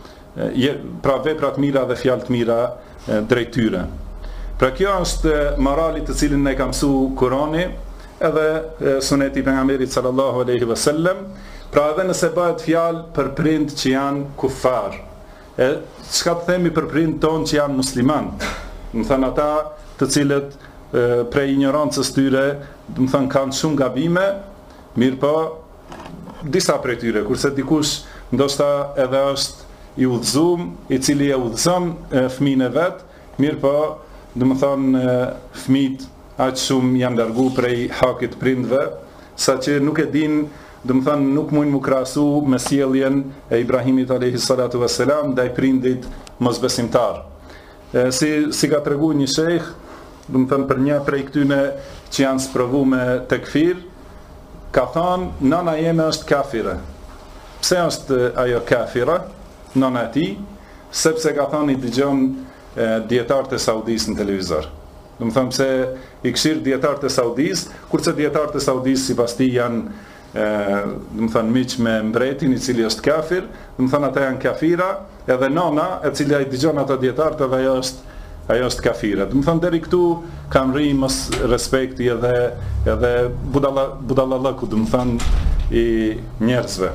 pra vepra të mira dhe fjalë të mira drejt tyre. Pra kjo është morali të cilin ne ka mësuar Kurani, edhe suneti I pejgamberit sallallahu alaihi wasallam. Pra edhe nëse bëhet fjalë për prind që janë kufar, çka të themi për prind tonë që janë musliman? Do të thënë ata të cilët prej ignorancës tyre, do të thënë kanë shumë gabime, mirë po disa prej tyre, kurse dikush ndoshta edhe është I udhëzuar, I cili e udhëzon fëmijën e vet, mirë po do të thënë fëmijët aq shumë janë largu prej hakit prindve, saqë nuk e din, do të thënë nuk mund mu krahasu me sjelljen e Ibrahimit alayhi salatu wassalam ndaj prindit mosbesimtar. Si ka treguar një shejх, do të thënë për një prej këtyne që janë sprovuar me tekfir, ka thënë nana jeme është kafire. Pse është ajo kafira, nana e tij? Sepse ka thënë I dëgjon dietarët e Saudis në televizor. Do të thënë pse I këshir dietarët e Saudis, kurse dietarët e Saudis sipas tij janë do të thënë miq me mbretin I cili është kafir, do të thënë ata janë kafira, edhe nana e cila I dëgjon ata dietarët edhe ajo është kafira. Do të thënë deri këtu kam rri mos respekti edhe budallallëku, do të thënë I njerëzve.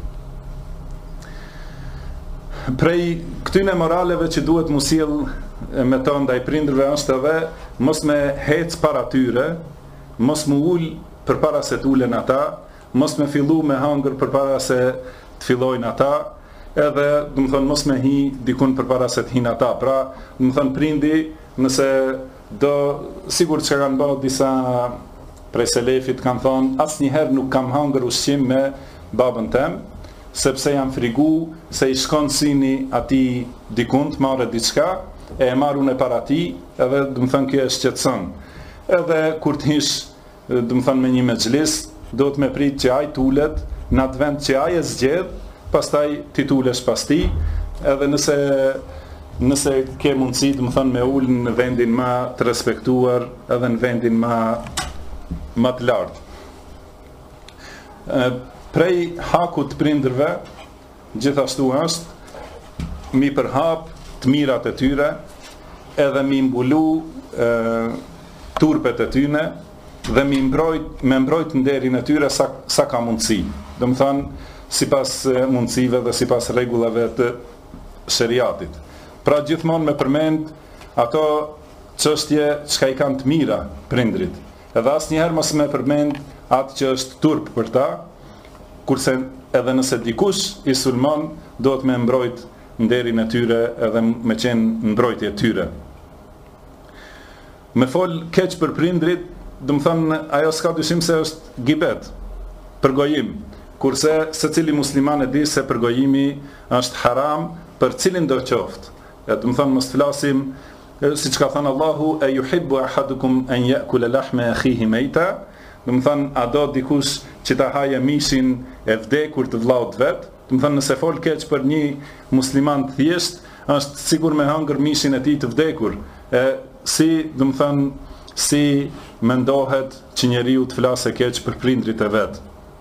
Prej këtyne moraleve që duhet mu sjell me to ndaj prindërve është edhe mos me hec para tyre, mos mu ul përpara se të ulen ata, mos me fillu me hangër përpara se të fillojnë ata, edhe do të thënë mos me hi dikun përpara se të hinë ata. Pra, do të thënë prindi, nëse do sigur që kanë bërë disa prej selefit kanë thonë asnjëherë nuk kam hangër ushqim me babën tem, sepse jam frigu se I shkon sini ati dikun të marrë diçka, e marrun e para ti, edhe do të thënë kjo e shqetëson. Edhe kur të hish, do të thënë me një mexhlis, do të me prit që ai tulet në atë vend që ai e zgjedh, pastaj ti tulesh pas tij, edhe nëse ke mundësi, do të thënë me ul në vendin më të respektuar, edhe në vendin më të lartë. Prej hakut të prindërve, gjithashtu është mi përhap të mirat e tyre, edhe mi mbulu turpet e tyne, dhe me mbrojt nderin e tyre sa ka mundësi. Do të thënë, sipas mundësive dhe sipas rregullave të shariatit. Pra gjithmonë me përmend ato çështje çka i kanë të mira prindrit. Edhe asnjëherë mos më përmend atë që është turp për ta, kurse edhe nëse dikush i sulmon, do të me mbrojt nderin e tyre edhe me qenë mbrojtje e tyre. Me fol keq për prindrit, do të thënë ajo s'ka dyshim se është gibet, përgojim, kurse secili musliman e di se përgojimi është haram për cilin do qoftë. Do të thënë mos flasim siç ka thënë Allahu, e yuhibbu ahadukum an ya'kula lahma akhihi mayta, do të thënë a do dikush që ta haje mishin e vdekur të vllaut vet. Do të thënë nëse fol keq për një musliman të thjesht, është sigur me hëngër mishin e tij të vdekur. Do të thënë si mendohet që njeriu të flasë keq për prindrit e vet.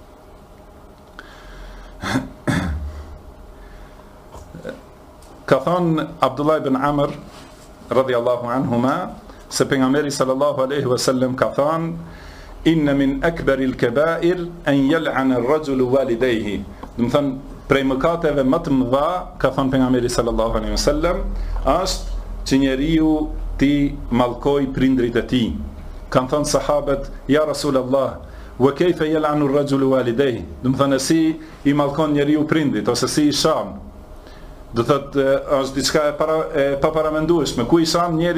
Ka thënë Abdullah ibn Amr radhiyallahu anhuma se pejgamberi sallallahu alaihi wasallam ka thënë inna min akbaril kaba'ir an yal'ana ar-rajulu walidayhi. Do të thënë prej mëkateve më të mëdha, ka thënë pejgamberi sallallahu alaihi wasallam, është që njeriu ti mallkoj prindrit e tij. Kan thënë sahabët, ja Rasulullah, wa kayfa yal'anu ar-rajulu walidayhi? Do të thënë si i mallkon njeriu prindrit ose si i shan. Do thotë është diçka e paparamendueshme, ku i shan njeri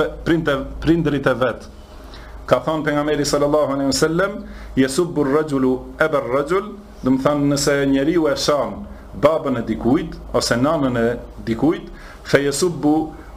prindrit e vet. Ka thënë pejgamberi sallallahu alaihi wasallam, yasubbu ar-rajulu aba ar-rajul, do të thënë nëse njeriu e shan babën e dikujt ose nanën e dikujt, fa yasubbu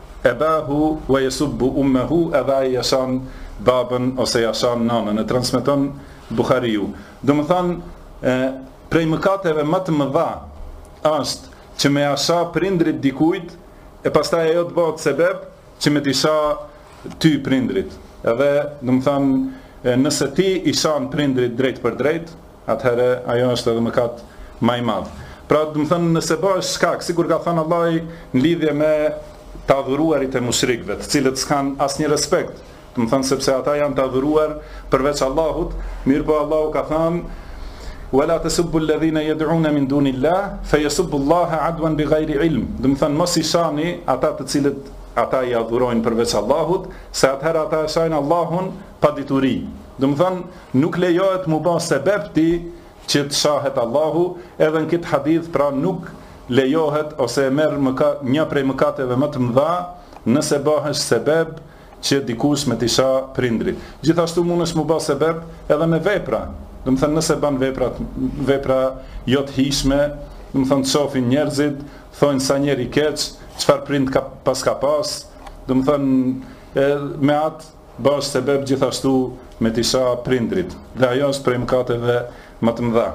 abahu wa yasubbu ummuhu, edhe ai e shan babën ose ja shan nanën, e transmeton Buhariu. Do të thënë prej mëkateve më të mëdha është që me asha prindrit dikujt, e pastaj ajo të bëhet sebeb që me t'i sha ty prindrit. Edhe, do të thënë, nëse ti i shan prindrit drejt për drejt, atëherë ajo është edhe mëkat më i madh. Pra, do të thënë, nëse bëhesh shkak, sikur ka thënë Allahu në lidhje me të adhuruarit e mushrikëve, të cilët s'kan asnjë respekt, do të thënë sepse ata janë të adhuruar përveç Allahut, mirëpo Allahu ka thënë ولا تسبوا الذين يدعون من دون الله فيسبوا الله عدوا بغير علم. Do të thënë mos i shani ata të cilët ata i adhurojnë përveç Allahut, se atëherë ata e shajnë Allahun pa dituri. Do të thënë nuk lejohet mu bë sebeb ti që të shahet Allahu, edhe në këtë hadith pra nuk lejohet ose merr një prej mëkateve më të mëdha nëse bëhesh sebeb që dikush me t'i shah prindrit. Gjithashtu mundesh mu bë sebeb edhe me vepra. Do të thënë nëse ban vepra jo të hishme, do të thënë shohin njerëzit, thonë sa njeri keq, çfarë prind ka pas, do të thënë me atë bësh sebeb gjithashtu me t'i shah prindrit. Dhe ajo është prej mëkateve më të mëdha.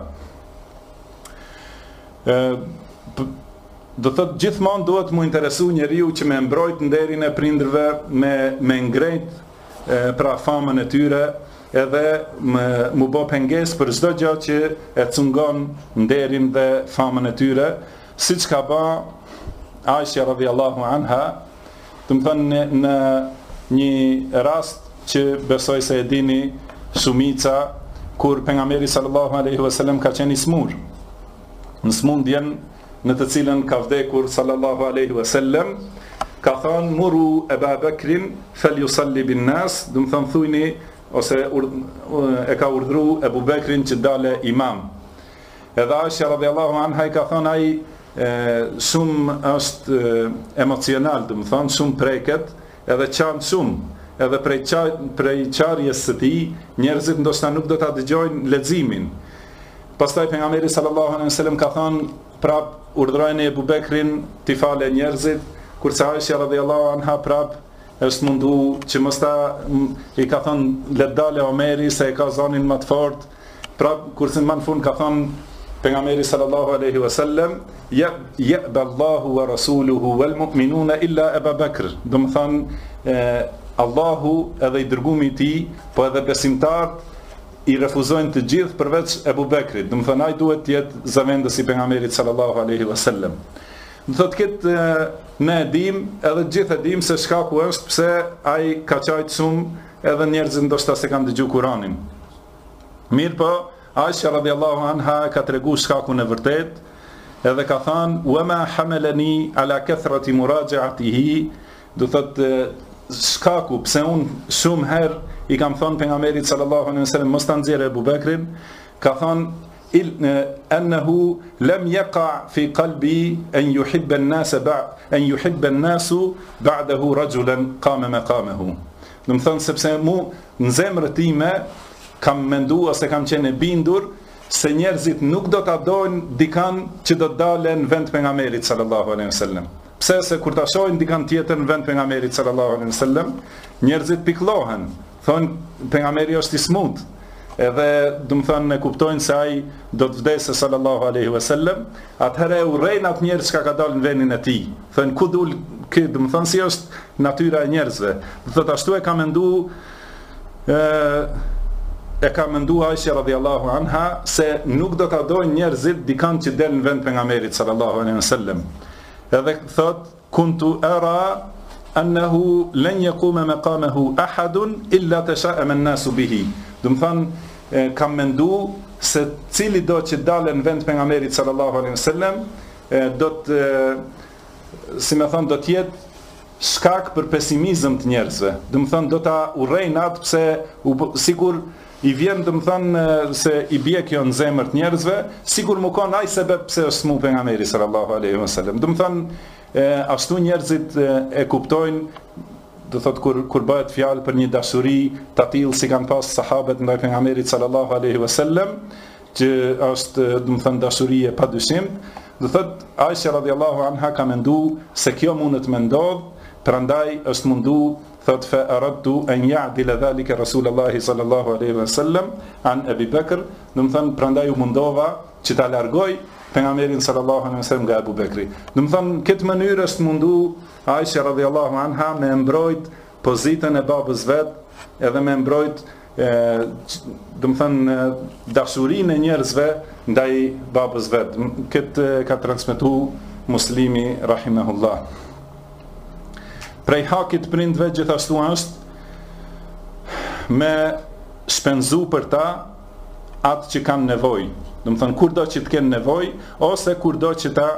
Do thotë gjithmonë duhet mu interesu njeriu që me mbrojt nderin e prindërve, me ngrejt pra famën e tyre, edhe mu bë pengesë për çdo gjë që e cungon nderin dhe famën e tyre, siç ka bë Aisha radhiyallahu anha, do të thënë në një rast që besoj se e dini shumica, kur pejgamberi sallallahu alaihi wasallam ka qenë i smur. Në smundjen në të cilën ka vdekur sallallahu alaihi wasallam, ka thënë muru Ebu Bekrin falyusalli bin nas, do të thënë thujni ose e ka urdhru Ebu Bekrin që dale imam. Edhe Aisha radhiyallahu anha i ka thënë ai shumë është emocional, do të thonë shumë preket, edhe qanë shumë, edhe prej qarjes së tij njerëzit ndoshta nuk do ta dëgjojnë leximin. Pastaj pejgamberi sallallahu alaihi wasallam ka thënë prap urdhrojeni Ebu Bekrin t'i falë njerëzit, kurse Aisha radhiyallahu anha prap është mundu që mos ta i ka thënë le dale Omeri se e ka zonin më të fortë. Prap kurse më në fund ka thënë pejgamberi sallallahu alaihi wasallam ya'ba Allahu wa rasuluhu wal mu'minuna illa Abu Bakr. Do të thënë Allahu edhe i dërgumi i tij, po edhe besimtarët i refuzojnë të gjithë përveç Ebu Bekrit. Do të thënë ai duhet të jetë zëvendës i pejgamberit sallallahu alaihi wasallam. Do thotë këtë ne dim, edhe gjithë e dim se shkaku është pse ai ka qajtë shumë edhe njerëzit ndoshta se kanë dëgju Kur'anin. Mirë po, Aisha radhiyallahu anha ka tregu shkakun e vërtet, edhe ka thënë wa ma hamalani ala kathrati muraja'atihi, do thotë shkaku pse unë shumë herë i kam thonë pejgamberit sallallahu alaihi wasallam mos ta nxjerrë Abu Bekrin, ka thonë أنه لم يقع في قلبي أن يحب الناس بعده رجلا قام مقامه. Do të thonë sepse mu në zemrën time kam menduar ose kam qenë bindur se njerëzit nuk do ta dojnë dikan që do të dalën në vend pejgamberit sallallahu alaihi wasallam. Pse se kur ta shohin dikan tjetër në vend pejgamberit sallallahu alaihi wasallam, njerëzit pikllohen, thonë pejgamberi është i smut. Edhe do të thonë e kuptojnë se ai do të vdesë sallallahu alaihi wasallam, atëherë urrejnë atë njerëz që ka dalë në vendin e tij. Thonë ku dul kë, do të thonë si është natyra e njerëzve. Do thotë ashtu e ka menduar Aisha radhiyallahu anha se nuk do ta dojnë njerëzit dikant që del në vend pejgamberit sallallahu alaihi wasallam. Edhe thotë kuntu ara annahu lan yaquma maqamahu ahadun illa tasha'ama an-nasu bihi. Do të thonë kam mendu se cili do që dalën në vend pejgamberit sallallahu alaihi wasallam do të si më thon do të jetë shkak për pesimizëm të njerëzve. Do të thonë do ta urrejnë atë pse sigur i vjen do të thonë se i bie kjo në zemër të njerëzve, sigur më kon ai sebeb pse është smu pejgamberi sallallahu alaihi wasallam. Do të thonë ashtu njerëzit e kuptojnë. Do thot kur bëhet fjalë për një dashuri të tillë si kanë pas sahabët ndaj pejgamberit sallallahu alaihi wasallam, që është do të thënë dashuri e padyshim, do thot Aisha radhiyallahu anha ka menduar se kjo mundet më ndodh, prandaj është mundu thot fa aradtu an ya'dila dhalika rasulullah sallallahu alaihi wasallam an Abi Bakr, do të thënë prandaj u mundova që ta largoj pejgamberin sallallahu alaihi wasallam nga Abu Bekri. Do të thënë këtë mënyrë është mundu Aisha radhiyallahu anha me mbrojt pozitën e babës vet, edhe me mbrojt do të thënë dashurinë e njerëzve ndaj babës vet. Këtë ka transmetuar Muslimi rahimahullah. Prej hakit prindve gjithashtu është me shpenzu për ta atë që kanë nevojë. Do të thënë kurdo që të kenë nevojë ose kurdo që ta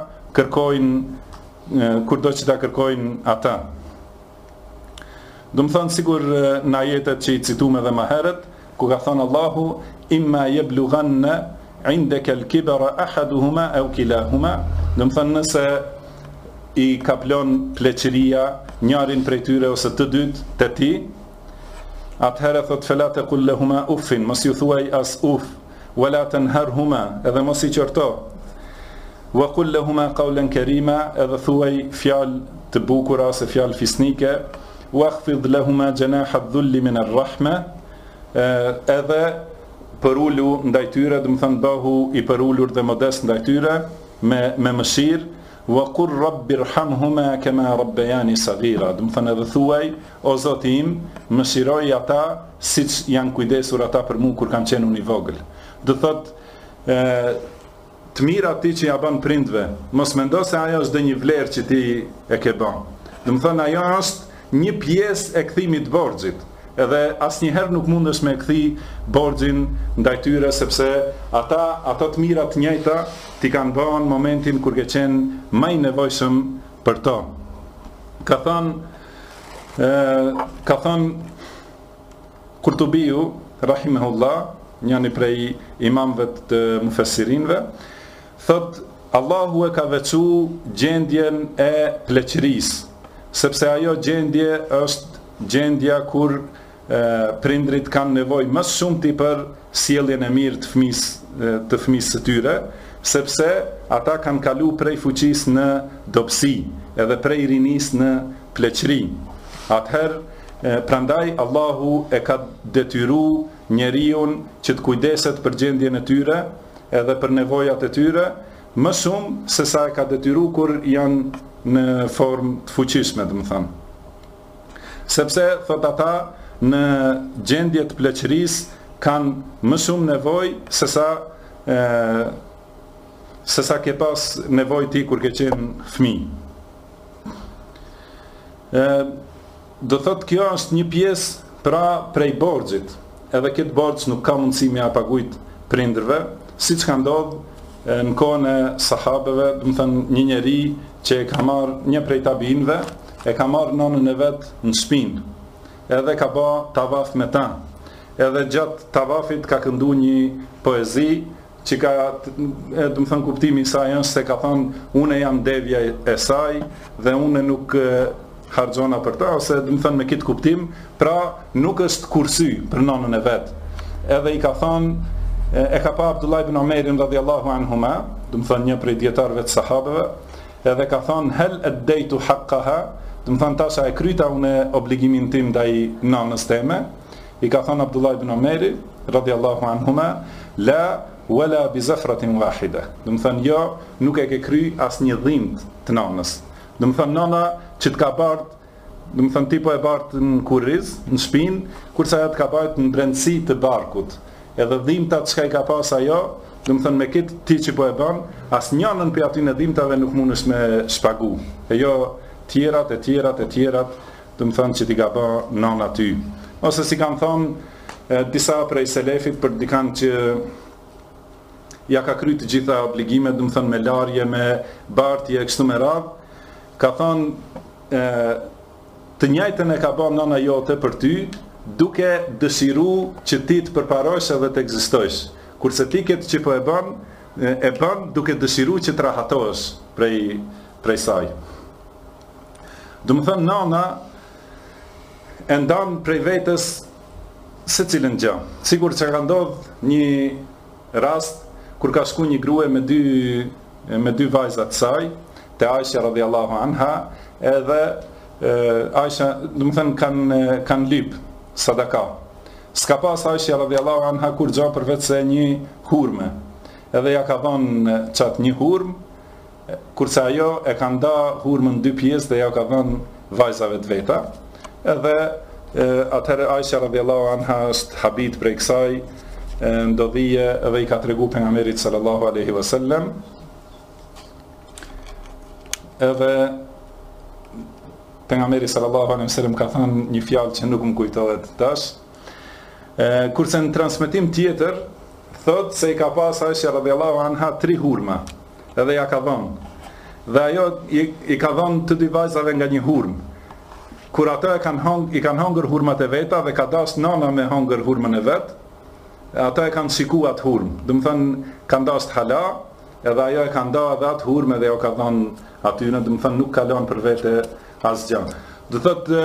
kërkojnë ata. Do të thënë sigur në ajetet që i cituam edhe më herët, ku ka thënë Allahu imma yablughanna indaka al-kibara ahaduhuma aw kilahuma, do të thënë nëse i kaplon pleqëria njërin prej tyre ose të dytë te ti, atëherë thot fala taqul lahuma uffin, mos ju thuaj as uff, wala tanharhuma, edhe mos i qorto, wa qul lahuma qawlan karima, edhe thuaj fjalë të bukura ose fjalë fisnike, wakhfid lahuma janaha adh-dhulli min ar-rahma, edhe përullu ndaj tyre, do të thënë bëhu i përulur dhe modest ndaj tyre me mëshirë, wa qur rabbirhamhuma kama rabbayani saghira, do të thënë edhe thuaj o Zoti im, mëshiroj ata siç janë kujdesur ata për mua kur kam qenë unë i vogël. Do thotë të mira ti që ja bën prindve, mos mendo se ajo është një vlerë që ti e ke bën. Do të thënë ajo është një pjesë e kthimit të borxhit. Edhe asnjëherë nuk mundesh me kthy borxhin ndaj tyre, sepse ata të mira të njëjta ti kanë bën momentin kur ke qenë më i nevojshëm për to. Ka thënë Kurtubiu rahimahullah, njëri prej imamëve të mufassirinëve, thot Allahu e ka veçu gjendjen e pleqërisë, sepse ajo gjendje është gjendja kur prindrit kanë nevojë më shumë ti për sjelljen e mirë të fëmisë së tyre, sepse ata kanë kalu prej fuqisë në dobësi, edhe prej rinisë në pleqëri. Atëherë prandaj Allahu e ka detyru njeriu që të kujdeset për gjendjen e tyre edhe për nevojat e tyre më shumë se sa e ka detyru kur janë në formë të fuqishme, do të thënë. Sepse thot ata në gjendje të pleqërisë kanë më shumë nevojë se sa ke pas nevojë ti kur ke qenë fëmijë. Do thot kjo është një pjesë prej borxhit. Edhe këtë borxh nuk ka mundësi me ia paguajt prindërve, siç ka ndodhur në kohën e sahabeve, do të thënë një njeri që e ka marrë një prej tabinëve, e ka marrë nonën e vet në shpinë, edhe ka bë tavaf me ta. Edhe gjatë tavafit ka këndu një poezi që ka, do të thënë kuptimi i saj është se ka thënë unë jam devja e saj dhe unë nuk harxona për ta, ose do të thënë me këtë kuptim, pra nuk është kursy për nonën e vet. Edhe i ka thënë, e ka pa Abdullah ibn Omerin radhiyallahu anhuma, do të thënë një prej dietarëve të sahabeve, edhe ka thënë hel addaitu haqqaha, do të thënë tash e kryta unë obligimin tim ndaj nanës time. I ka thënë Abdullah ibn Omeri radhiyallahu anhuma la wala bi zafratin wahida. Do të thënë jo, nuk e ke kry asnjë dhimbje të nanës. Do të thënë nana që të ka bart, do të thënë tipo e bart në kurriz, në shpinë, kurse ajo të ka bart në brendësi të barkut. Edhe dhimbtat që i ka pas ajo, do të thënë me këtë ti që po e bën, asnjënën prej aty në dhimbtave nuk mundesh me shpagu. E jo tjerat, do të thënë që ti ka bë nana ty. Ose si kanë thonë disa prej selefit për dikan që ja ka kry të gjitha obligimet, do të thënë me larje, me bartje, kështu me radhë, ka thonë të njëjtën e ka bën nana jote për ty, duke dëshiru që ti të përparosh edhe të ekzistojsh. Kurse ti këtë që po e bën duke dëshiru që të rahatosh prej saj. Do të thënë nana e ndan prej vetës se cilën gjë. Sigur që ka ndodhur një rast kur ka shku një grua me dy vajza të saj, te Aisha radhiyallahu anha, edhe Aisha, do të thënë kanë lyp sadaka. S'ka pas Aisha radhiyallahu anha kur gjë për vetë se një hurme. Edhe ja ka dhënë çat një hurm, kurse ajo e ka nda hurmën në dy pjesë dhe ja ka dhënë vajzave të veta. Edhe atëherë Aisha radhiyallahu anha është habit prej kësaj ndodhije edhe i ka tregu pejgamberit sallallahu alaihi wasallam. Edhe pejgamberi sallallahu alaihi wasallam ka thënë një fjalë që nuk më kujtohet tash. Kurse në transmetim tjetër thot se i ka pas Aisha radhiyallahu anha 3 hurma, edhe ja ka dhënë. Dhe ajo i ka dhënë të dy vajzave nga një hurmë. Kur ato i kanë hangër hurmat e veta dhe ka dash nana me hangër hurmën e vet, ato e kanë shiku atë hurmë. Do të thënë kanë dash hala, edhe ajo e kanë dhënë atë hurmë dhe jo ka dhënë atyre, do të thënë nuk ka lënë për vete asgjë. Do thotë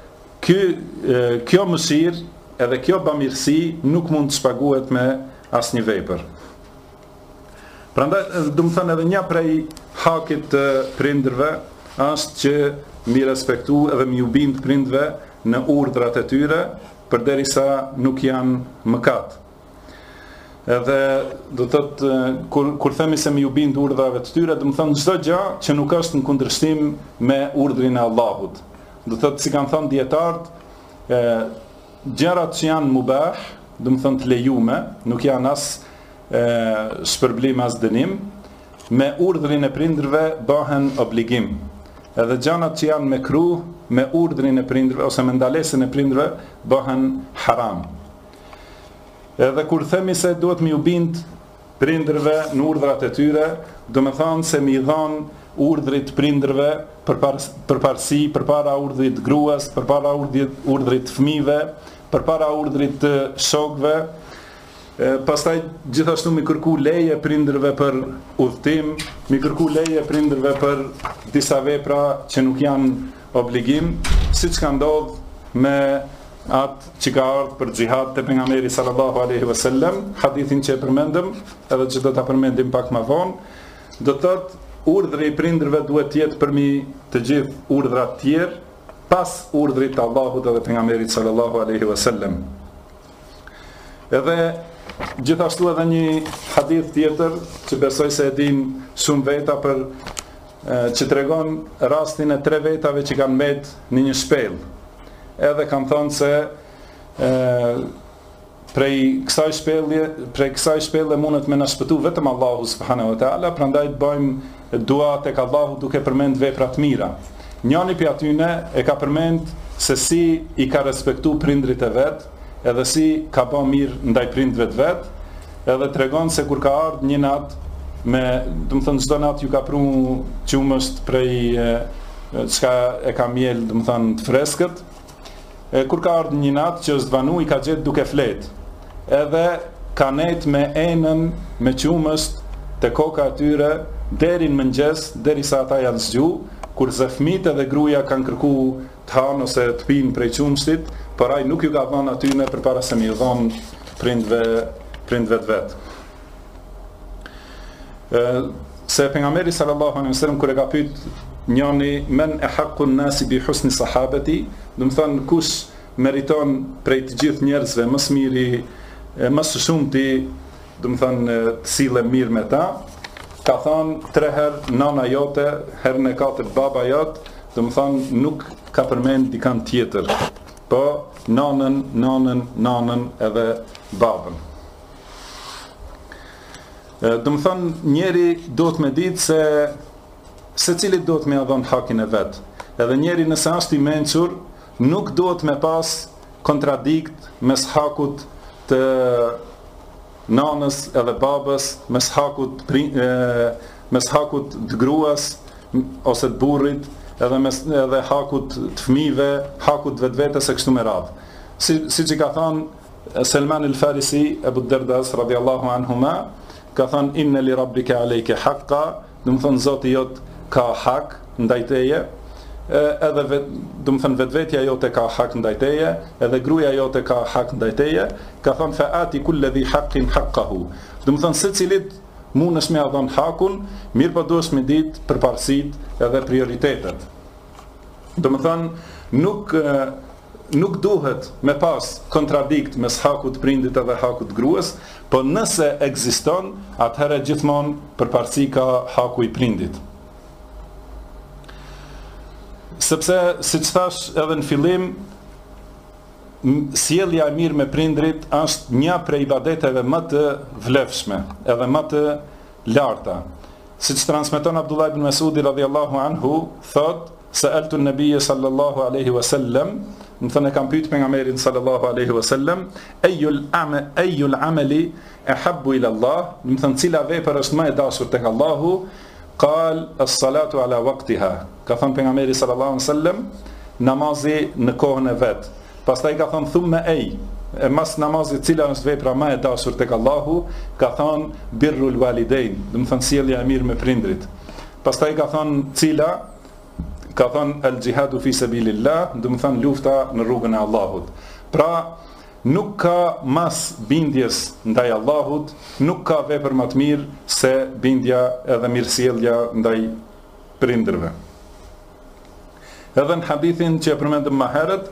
kjo mëshirë edhe kjo bamirësi nuk mund të shpaguhet me asnjë vepër. Prandaj do të thënë edhe një prej hakit të prindërve është që mi respektu edhe mi u bind prindve në urdhrat e tyre, përderisa nuk janë mëkat. Edhe do të thotë kur themi se mi u bind urdhrave të tyre, do të thonë çdo gjë që nuk është në kundërshtim me urdhrin e Allahut. Do të thotë si kanë thënë dietarët, gjërat që janë mubah, do të thonë të lejume, nuk janë as shpërblim as dënim, me urdhrin e prindërve bëhen obligim. Edhe gjanat që janë mekruh, me urdhrin e prindërve ose me ndalesën e prindërve bëhen haram. Edhe kur themi se duhet mi u bind prindërve në urdhrat e tyre, do me thonë se mi dhon urdhrit prindërve përparësi, përpara urdhrit gruas, përpara urdhrit fëmijëve, përpara urdhrit të shokëve. Pastaj gjithashtu mi kërku leje prindërve për udhtim, mi kërku leje prindërve për disa vepra që nuk janë obligim, siç ka ndodhur me atë që ka ardhur për xhihad te pejgamberi sallallahu alaihi wasallam, hadithin që e përmendëm, edhe që do ta përmendim pak më vonë. Do thotë urdhri i prindërve duhet të jetë përmi të gjithë urdhrat tjerë, pas urdhrit të Allahut edhe pejgamberit sallallahu alaihi wasallam. Edhe gjithashtu edhe një hadith tjetër që besoj se e din shumë veta për që tregon rastin e 3 vetave që kanë mbet në një shpellë. Edhe kanë thënë se prej kësaj shpellë mundet me na shpëtu vetëm Allahu subhanahu wa taala, prandaj të bëjmë dua tek Allahu duke përmend vepra të mira. Njëri prej atyne e ka përmend se si i ka respektu prindrit e vet, edhe si ka bë mirë ndaj prindve të vet, edhe tregon se kur ka ardhur një natë me, do të thënë çdo natë ju ka pru qumësht prej çka e ka miel, do të thënë, të freskët. Kur ka ardhur një natë që është vanu, i ka gjetë duke flet. Edhe ka net me enën, me qumësht te koka e tyre deri në mëngjes, derisa ata janë zgju, kurse fëmijët edhe gruaja kanë kërkuar të hanë ose të pinë prej qumshtit, por ai nuk ju ka dhënë atyne përpara se mi dhon prindve vet. Se pejgamberi sallallahu alaihi wasallam kur e ka pyet njëri men e haqqun nasi bi husni sahabati, do të thonë kush meriton prej të gjithë njerëzve më së miri, më së shumti, do të thonë të sillen mirë me ta, ka thonë 3 herë nana jote, herën e 4 baba jot, do të thonë nuk ka përmend dikant tjetër, po nanën edhe babën. Do të thonë njeri do të me ditë se cilit do të me adhon hakin e vetë. Edhe njeri nëse është i mençur, nuk do të me pas kontradikt mes hakut të nanës edhe babës, mes hakut të gruas ose të burrit, edhe hakut të fëmijëve, hakut vetvetes e kështu me radhë. Siç i ka thënë Selman el-Farisi Abu Dardas radhiyallahu anhuma, ka thënë inna li rabbika alayka haqqa, do të thonë Zoti jot ka hak ndaj teje, edhe do të thonë vetvetja jote ka hak ndaj teje, edhe gruaja jote ka hak ndaj teje, ka thënë fa ati kulli dhi haqqin haqqahu. Do të thonë secilit mundesh me dhon hakun, mirë po duhesh me ditë përparësitë edhe prioritetet. Do të thonë nuk duhet me pas kontradikt mes hakut prindit edhe hakut gruas, po nëse ekziston, atëherë gjithmonë përparësi ka haku i prindit. Sepse, siç thash edhe në fillim, sjellja e mirë me prindrit është një prej ibadeteve më të vlefshme, edhe më të larta. Siç transmeton Abdullah ibn Mas'udi radhiyallahu anhu, thot sa'altu an-nabiyya sallallahu alaihi wasallam, më thënë e kam pyet pejgamberin sallallahu alaihi wasallam, ayyul amali ahabbu ila Allah, më thënë cila vepër është më e dashur tek Allahu, qal as-salatu ala waqtiha. Ka thënë pejgamberi sallallahu alaihi wasallam, namazi në kohën e vet. Pastaj ka thënë thumma e mas namazit cila është vepra më e dashur tek Allahu, ka thënë birrul walidain, do të thënë sjellja e mirë me prindrit. Pastaj ka thënë cila, ka thënë el jihadu fi sabilillah, do të thënë lufta në rrugën e Allahut. Pra nuk ka mas bindjes ndaj Allahut, nuk ka vepër më të mirë se bindja edhe mirësjellja ndaj prindërve. Edhe në hadithin që e përmendëm më herët,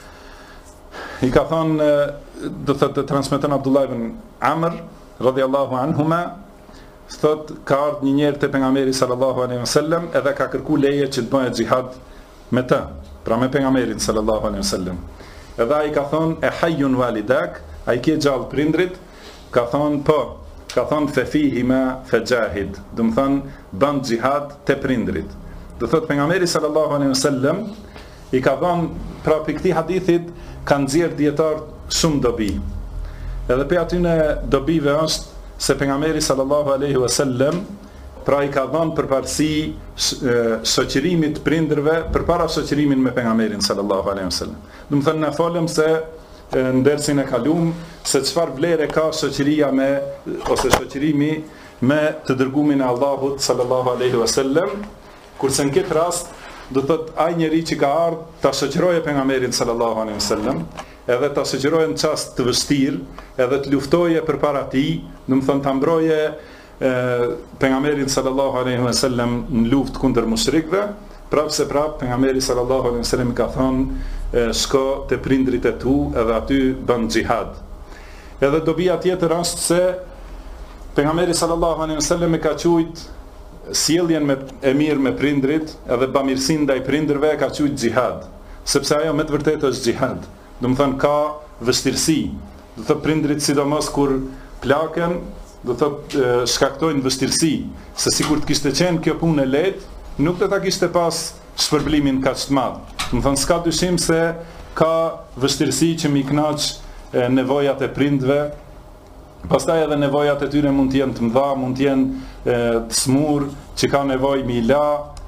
i ka thënë, do të transmeton Abdullah ibn Amr radhiyallahu anhuma, thot ka ardhur një njerëz te pejgamberi sallallahu alaihi wasallam, edhe ka kërkuar leje që të bëhet xihad me të, pra me pejgamberin sallallahu alaihi wasallam. Edhe ai ka thonë e hayyun walidak, ai ke gjallë prindrit, ka thonë po, ka thonë fe fihima fejahid, do të thonë bën xihad te prindrit. Do thot pejgamberi sallallahu alaihi wasallam i ka thonë, pra për këtij hadithit kanë nxjerr dietar shumë dobi. Edhe pe atyne dobive është se pejgamberi sallallahu alaihi wasallam pra i ka dhënë përparësi shoqërimit prindërve përpara shoqërimin me pejgamberin sallallahu alaihi wasallam. Do të thënë na folëm se në dersin e kaluam se çfarë vlere ka shoqëria ose shoqërimi me të dërgumin e Allahut sallallahu alaihi wasallam, kurse në këtë rast do thotë ai njeriu që ka ardhur ta shoqërojë pejgamberin sallallahu alaihi wasallam, edhe ta shoqërojë në çast të vështirë, edhe të luftoje përpara tij, do të thonë ta mbroje pejgamberin sallallahu alaihi wasallam në luftë kundër mushrikëve, prapse pejgamberi sallallahu alaihi wasallam ka thonë shko te prindrit e tu edhe aty bën xihad. Edhe dobia tjetër është se pejgamberi sallallahu alaihi wasallam e ka thujt sjelljen e mirë me prindrit edhe bamirësinë ndaj prindërve ka thujt xihad, sepse ajo me të vërtetë është xihad. Do të thonë ka vështirësi. Do thotë prindrit sidomos kur plaken, do thotë shkaktojnë vështirësi, se sikur të kishte qenë kjo punë e lehtë, nuk do ta kishte pas shpërblimin kaq të madh. Do të thonë s'ka dyshim se ka vështirësi që mi kënaq nevojat e prindve. Pastaj edhe nevojat e tyre mund të jenë të mëdha, mund të jenë të smur, që ka nevojë mi la,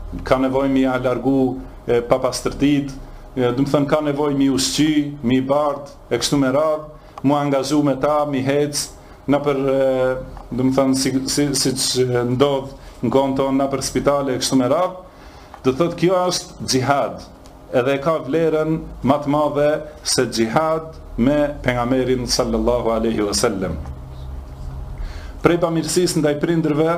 ka nevojë mi a largu papastërtit, do të thënë ka nevojë mi ushqy, mi bardh, e kështu me radhë, mu angazhu me ta, mi hec, na për, do të thënë, si ndodh në kohën tonë, na për spitale, e kështu me radhë, do të thotë kjo është xhihad, edhe ka vlerën më të madhe se xhihad me pejgamberin sallallahu alaihi wasallam. Prej bamirësisë ndaj prindërve,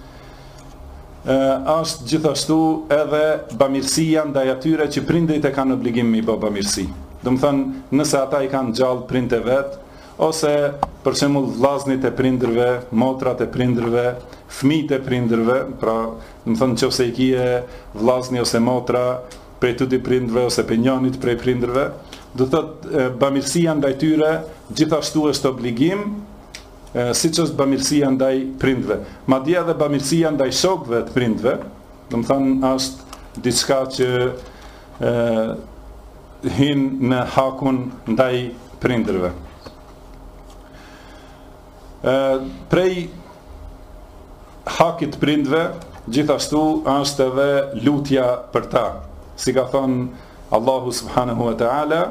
është gjithashtu edhe bamirësia ndaj atyre që prindrit e kanë obligim mi bë bamirësi. Do të thënë, nëse ata i kanë gjallë prindët e vet, ose për shembull vllaznit e prindërve, motrat e prindërve, fëmijët e prindërve, pra, do të thënë nëse i kije vllazni ose motra prej të dy prindërve ose prej njënit prej prindërve, do thotë bamirësia ndaj tyre gjithashtu është obligim, siç është bamirësia ndaj prindve. Madje edhe bamirësia ndaj shokëve të prindve, do të thënë është diçka që hin në hakun ndaj prindërve. Prej hakit prindve, gjithashtu është edhe lutja për ta. Si ka thonë Allahu subhanahu wa ta'ala,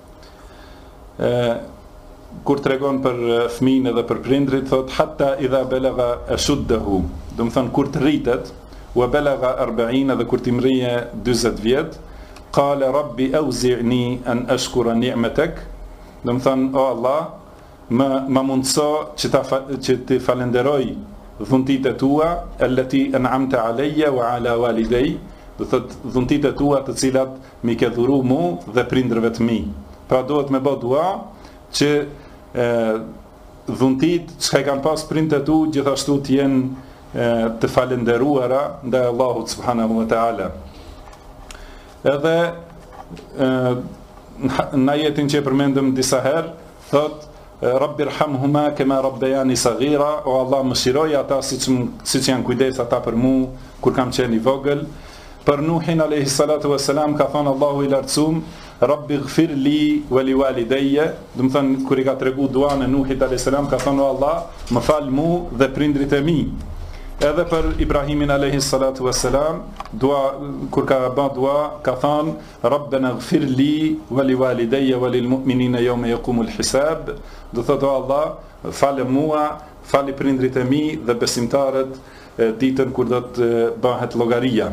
kur tregon për fëmijën edhe për prindrit, thot hatta idha balagha ashuddahu, do të thënë kur të rritet, wa balagha 40, edhe kur të mrije 40 vjet, qala rabbi awzi'ni an ashkura ni'matak, do të thënë o Allah, më mundso që të falenderoj dhuntitë tua, allati an'amta alayya wa ala walidayya, do thot dhuntitë tua të cilat mi ke dhuru mu dhe prindërve të mi. Pra duhet me bë dua që dhuntit që kanë pas prindët e tu gjithashtu të jenë të falenderuara ndaj Allahut subhanahu wa ta'ala. Edhe në ajetin që e përmendëm disa herë, thot Rabbirhamhuma kema rabbejani saghira, o Allah më shiroj ata si që janë kujdes ata për mu kur kam qenë i vogël. Për Nuhin alayhi salatu wassalam ka thonë Allahu i lartësuar, Rabbi ighfir li wa li walidayya, do të thënë kur i ka tregu duan e Nuhit alayhi salam ka thonë o Allah, më fal mu dhe prindrit e mi. Edhe për Ibrahimin alayhi salatu wassalam, dua kur ka bë dua ka thonë Rabbana ighfir li wa li walidayya wa lil mu'minina yawma yaqumul hisab, do thotë o Allah, falë mua, fali prindrit e mi dhe besimtarët ditën kur do të bëhet llogaria.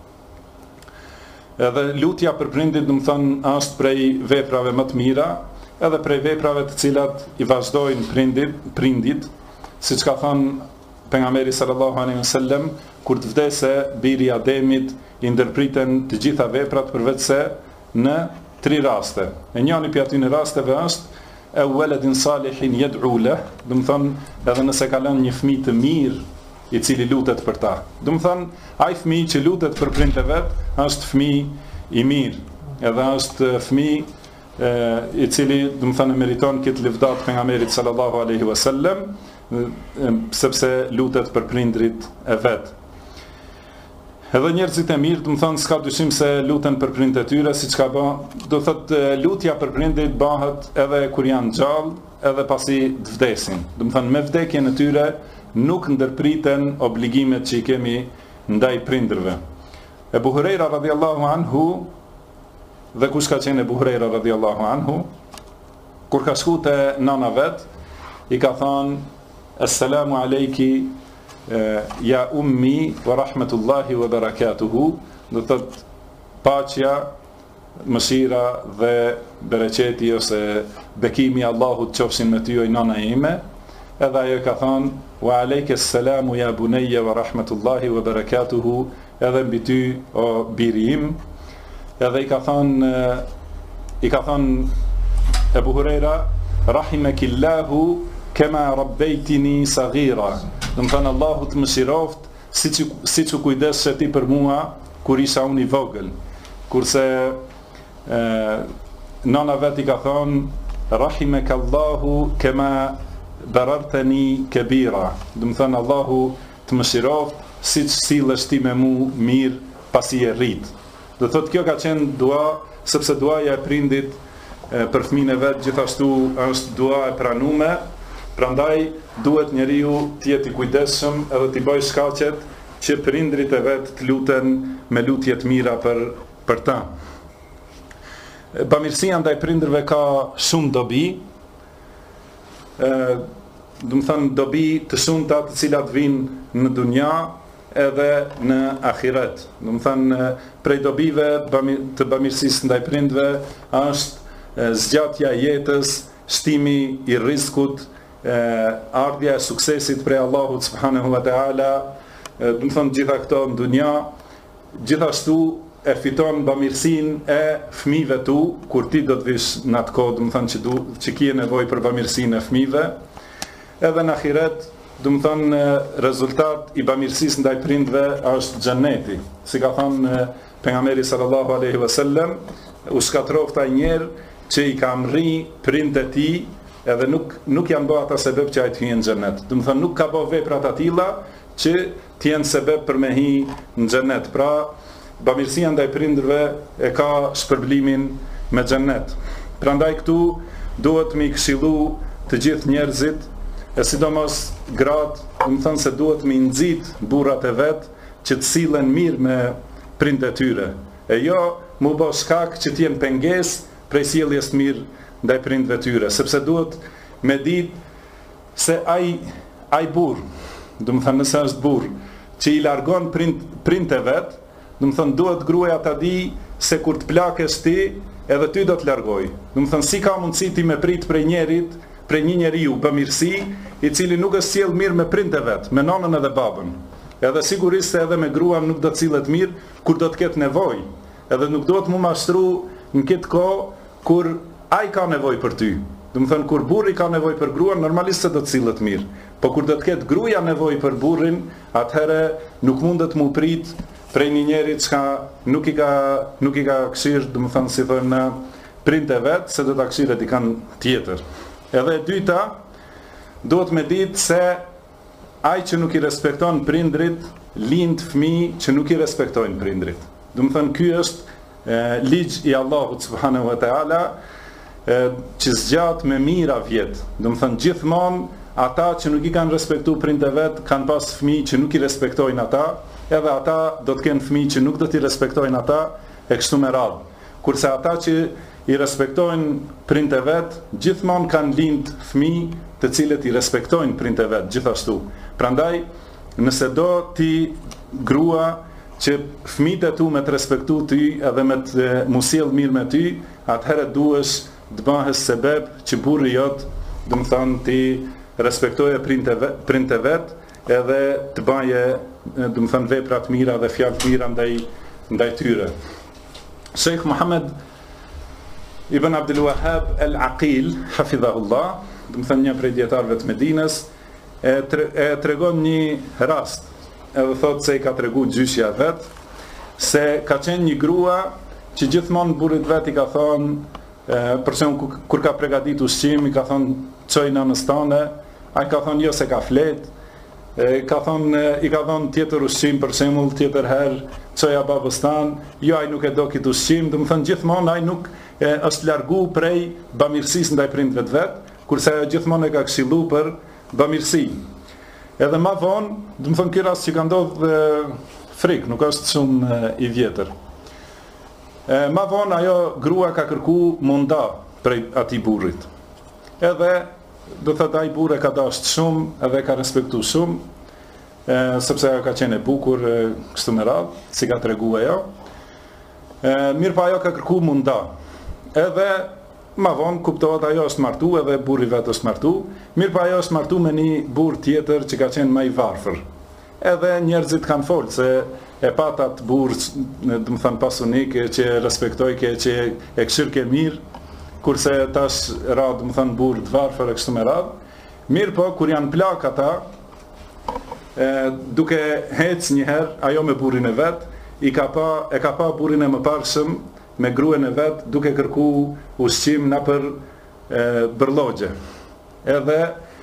Edhe lutja për prindit, do të thënë, është prej veprave më të mira, edhe prej veprave të cilat i vazhdojnë prindit, siç ka thënë pejgamberi sallallahu alaihi wasallam, kur të vdese biri i Ademit, i ndërpriten të gjitha veprat përveç se në 3 raste. E njëri prej atyre rasteve është e waladin salihin yad'u lah, do të thënë, edhe nëse ka lënë një fëmijë të mirë i cili lutet për ta. Do të thënë, ai fëmijë që lutet për prindët e vet, është fëmijë i mirë, edhe është fëmijë i cili, do të thënë, meriton këtë lëvdat pejgamberit sallallahu alaihi wasallam, sepse lutet për prindrit e vet. Edhe njerëzit e mirë, do të thënë, s'ka dyshim se luten për prindët e tyre, siç ka bën, do thotë lutja për prindrit bëhet edhe kur janë gjallë, edhe pasi të vdesin. Do të thënë, me vdekjen e tyre nuk ndërpriten obligimet që i kemi ndaj prindërve. Ebu Hurajra radhiyallahu anhu, dhe kush ka qenë Ebu Hurajra radhiyallahu anhu, kur ka shku te nana vet, i ka thënë Assalamu alejki ja ummi wa rahmetullahi wa barakatuhu, do thot paqja, mëshira dhe bereqeti ose bekimi Allahut qofshin me ty o nana ime. Edhe ajo ka thonë wa alejke salamu ja bunayya wa rahmetullahi wa barakatuhu, edhe mbi ty o biri im. Edhe i ka thonë Ebu Hurajra, rahimekillahu kema rabbejtini saghira, do të thënë Allahu të më shiroft si që kujdeshe ti për mua kur isha unë i vogël. Kurse nana vet i ka thonë rahimekallahu kema barartani kabira, do të thënë Allahu të më shiroft si që sillesh ti me mu mirë pasi e rrit. Do thotë kjo ka qenë dua, sepse duaja e prindit për fëmijën e vet gjithashtu është dua e pranuar, prandaj duhet njeriu të jetë i kujdesshëm edhe të bëjë shkaqet që prindrit e vet të luten me lutje të mira për ta. Bamirësia ndaj prindërve ka shumë dobi, do të thënë dobi të shumta të cilat vinë në dunja edhe në ahiret. Do të thënë prej dobive të bamirësisë ndaj prindërve është zgjatja e jetës, shtimi i rrezikut, ardhja e suksesit prej Allahut subhanahu wa taala, do të thënë gjitha këto në dunja, gjithashtu e fiton bamirësinë e fëmijëve tu, kur ti do të vish në atë kohë, do të thënë që ke nevojë për bamirësinë e fëmijëve, edhe në ahiret, do të thënë rezultat i bamirësisë ndaj prindëve është xheneti. Si ka thënë pejgamberi sallallahu alaihi wasallam, u shkatrofta një herë që i ka mrri prindët e tij, edhe nuk janë bërë ata sebeb që ai të hyjë në xhenet. Do të thënë nuk ka bërë vepra të tilla që të jenë sebeb për me hy në xhenet. Pra, bamirësia ndaj prindërve e ka shpërblimin me xhenet. Prandaj këtu duhet me i këshillu të gjithë njerëzit, e sidomos gratë, do të thënë se duhet me i nxit burrat e vet që të sillen mirë me prindët e tyre. E jo mu bë shkak që të jenë pengesë prej sjelljes të mirë ndaj prindëve të tyre, sepse duhet me ditë se ai burr, do të thënë nëse është burr që i largon prindët e vet, do të thënë duhet gruaja ta di se kur të plakesh ti, edhe ty do të largoj. Do të thënë si ka mundësi ti me prit prej një njeriu bamirësi, i cili nuk është sjell mirë me prindët e vet, me nonën edhe babën. Edhe sigurisht se edhe me gruan nuk do të sillet mirë kur do të ketë nevojë. Edhe nuk duhet mu mashtru në këtë kohë kur ai ka nevojë për ty. Do të thënë kur burri ka nevojë për gruan, normalisht se do të sillet mirë. Po kur do të ketë gruaja nevojë për burrin, atëherë nuk mundet mu prit prej një njerit që nuk i ka këshirë, do të thënë si thonë prindët e vet, se do ta këshirë dikën tjetër. Edhe e dyta, duhet me ditë se ai që nuk i respekton prindrit, lind fëmijë që nuk i respektojnë prindrit. Do të thënë ky është ligj i Allahut subhanahu wa taala, që zgjat me mira vjet. Do të thënë gjithmonë ata që nuk i kanë respektuar prindët e vet kanë pas fëmijë që nuk i respektojnë ata, edhe ata do të kenë fëmijë që nuk do t'i respektojnë ata, e kështu me radhë. Kurse ata që i respektojnë prindët e vet, gjithmonë kanë lind fëmijë të cilët i respektojnë prindët e vet gjithashtu. Prandaj, nëse do ti grua që fëmijët e tu me të respektu ty edhe me të mu sjell mirë me ty, atëherë duhesh të bëhesh sebeb që burri jot, do të thonë ti respektoje prindët e vet, edhe të baje, do të thënë vepra të mira dhe fjalë të mira ndaj tyre. Sheikh Muhammad ibn Abdul Wahhab al-Aqil, hafidhahullah, do të thënë një prej dietarëve të Medinës, e tregon një rast, edhe thotë se i ka tregu gjyshja vet, se ka qenë një grua që gjithmonë burrit vet i ka thonë, për shembull kur ka përgatitur ushqim, i ka thonë çoj nënës tane, ai ka thonë jo se ka flet, i ka thonë tjetër ushqim, për shembull tjetër herë çoja babës tan, jo ai nuk e do këtë ushqim, do të thënë gjithmonë ai nuk është largu prej bamirësisë ndaj prindëve të vet, kurse ajo gjithmonë e ka këshilluar për bamirësi. Edhe më vonë, do të thënë ky rast që ka ndodhur frik, nuk është shumë i vjetër. Më vonë ajo grua ka kërku munda prej atij burrit. Edhe do thotë ai burrë ka dashur shumë, edhe ka respektuar shumë, sepse ajo ka qenë e bukur kështu me radhë, si ka treguar ajo. Mirë pa ajo ka kërku munda. Edhe ma vonë kuptohet ajo është martu, edhe burri vetë është martu. Mirë pa ajo është martu me një burr tjetër që ka qenë më i varfër. Edhe njerëzit kanë folë se e patat burr, do të thënë pasunik, që respektoj, që e këshirke mirë, kurse tash radhë, do të thënë burr të varfër e kështu me radhë. Mirë po, kur janë plak ata, duke hec një herë, ajo me burrin e vet, e ka pa burrin e mëparshëm me gruën e vet, duke kërku ushqim na për bërllogje. Edhe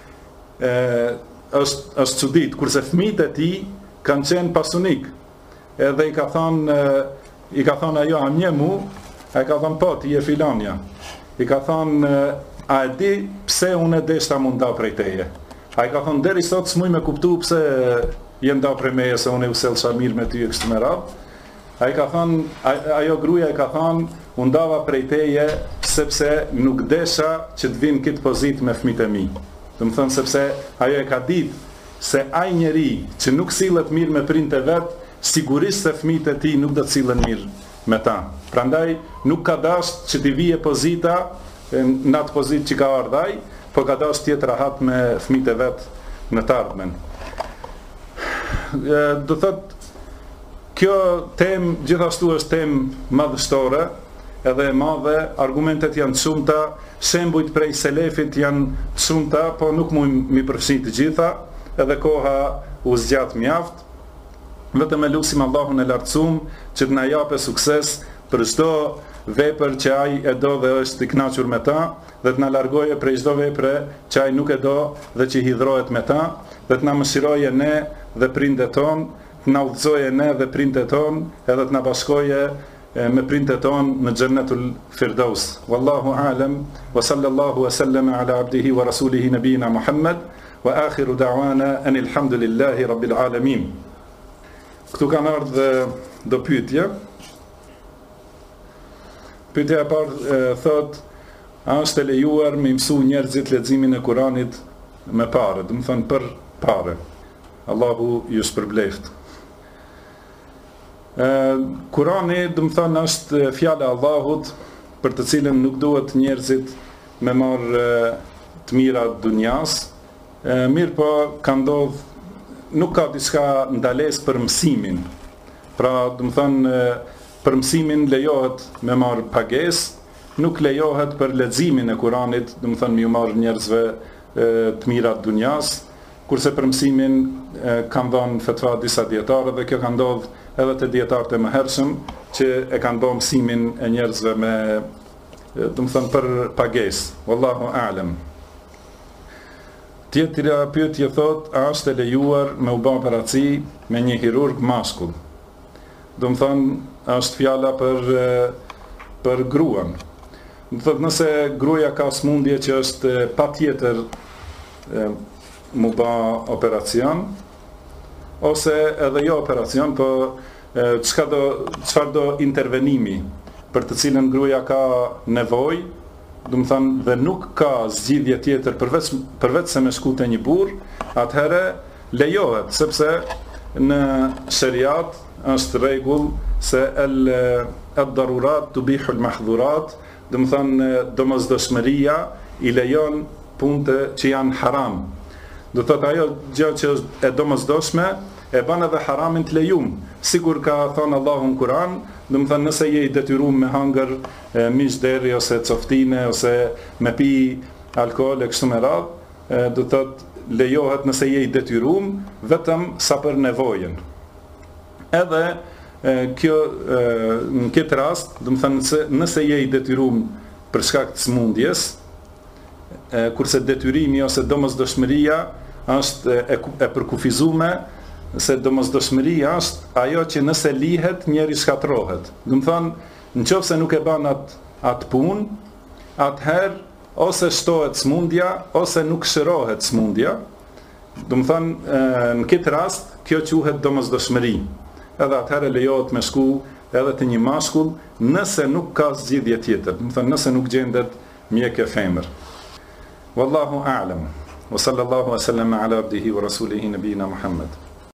është çudit, kurse fëmijët e tij kanë qenë pasunik. Edhe i ka thonë ajo, a mje mu? A i ka thonë, po, ti je filanja. I ka thonë, a e di pse unë e deshta munda prej teje? A i ka thonë, deri sot s'muj me kuptu pse je nda prej meje se unë e usellësha mirë me ty e kështu me radhë. Ai ka thënë, ajo gruaja e ka thënë, unë dava prej teje sepse nuk desha që të vinë këtë pozitë me fëmijët e mi. Do të thënë sepse ajo e ka ditë se ai njeri që nuk sillet mirë me prindët e vet, sigurisht se fëmijët e tij nuk do të sillen mirë me ta. Prandaj nuk ka dashur që t'i vije pozita në atë pozitë që ka ardhur ai, por ka dashur të jetë rahat me fëmijët e vet në të ardhmen. Do thotë kjo temë gjithashtu është temë madhështore, edhe e madhe, argumentet janë të shumta, shembujt prej selefit janë të shumta, po nuk mund mi përfshi të gjitha, edhe koha u zgjat mjaft. Vetëm e lutim Allahun e lartësuar që të na japë sukses për çdo vepër që ai e do dhe është i kënaqur me ta, dhe të na largoje prej çdo vepre që ai nuk e do dhe që hidhrohet me ta, dhe të na mëshiroje ne dhe prindët tonë, të na udhëzoje ne dhe prindët tonë, edhe të na bashkoje me prindët tonë në Xhennetul Firdaus. Wallahu a'lam, wa sallallahu wa sallama ala abdihi wa rasulihi nabiyina Muhammad, wa akhiru da'wana anil hamdulillahi rabbil alamin. Këtu kanë ardhur do pyetje. Pyetja e parë thot, a është e lejuar me mësu njerëzit leximin e Kuranit me parë, do të thonë për parë. Allahu ju shpërbleft. Kurani, do të thonë, është fjala e Allahut për të cilën nuk duhet njerëzit me marrë të mira të dunjas. Mirë po ka ndodhur, nuk ka diçka ndalesë për mësimin. Pra, do të thonë, për mësimin lejohet me marrë pagesë, nuk lejohet për leximin e Kuranit, do të thonë me ju marrë njerëzve të mira të dunjas, kurse për mësimin kanë dhënë fetva disa dietarë dhe kjo ka ndodhur edhe te dietarët e mëhershëm që e kanë bërë mësimin e njerëzve me, do të thonë, për pagesë. Wallahu a'lam. Tjetëra pyetje thot, a është e lejuar me u bë operaci me një hirurg mashkull? Do të thonë, është fjala për gruan. Do thotë, nëse gruaja ka smundje që është patjetër mu bë operacion, ose edhe jo operacion, po çfarë do intervenimi për të cilën gruaja ka nevojë, do të thonë, dhe nuk ka zgjidhje tjetër përveç se me shku te një burr, atëherë lejohet, sepse në shariat është rregull se ad-darurat tubihu al-mahdhurat, do të thonë, domosdoshmëria i lejon punte që janë haram. Do thotë, ajo gjë që është e domosdoshme e bën edhe haramin të lejum. Sigur ka thënë Allahu në Kur'an, do të thonë, nëse je i detyruar me hangër mish deri ose coftine ose me pi alkool e kështu me radhë, do thotë lejohet nëse je i detyruar vetëm sa për nevojën. Edhe kjo në këtë rast, do të thonë, nëse je i detyruar për shkak të smundjes, kurse detyrimi ose domosdoshmëria është e përkufizuar, se domosdoshmëria është ajo që nëse lihet njeri shkatërrohet. Do të thonë, nëse nuk e bën atë punë, atëherë ose shtohet smundja ose nuk shërohet smundja. Do të thonë, në këtë rast kjo quhet domosdoshmëri. Edhe atëherë lejohet me shku edhe te një mashkull nëse nuk ka zgjidhje tjetër. Do të thonë, nëse nuk gjendet mjek e femër. Wallahu a'lam. Wa sallallahu wa sallama ala abdihi wa rasulihi nabiyina Muhammad.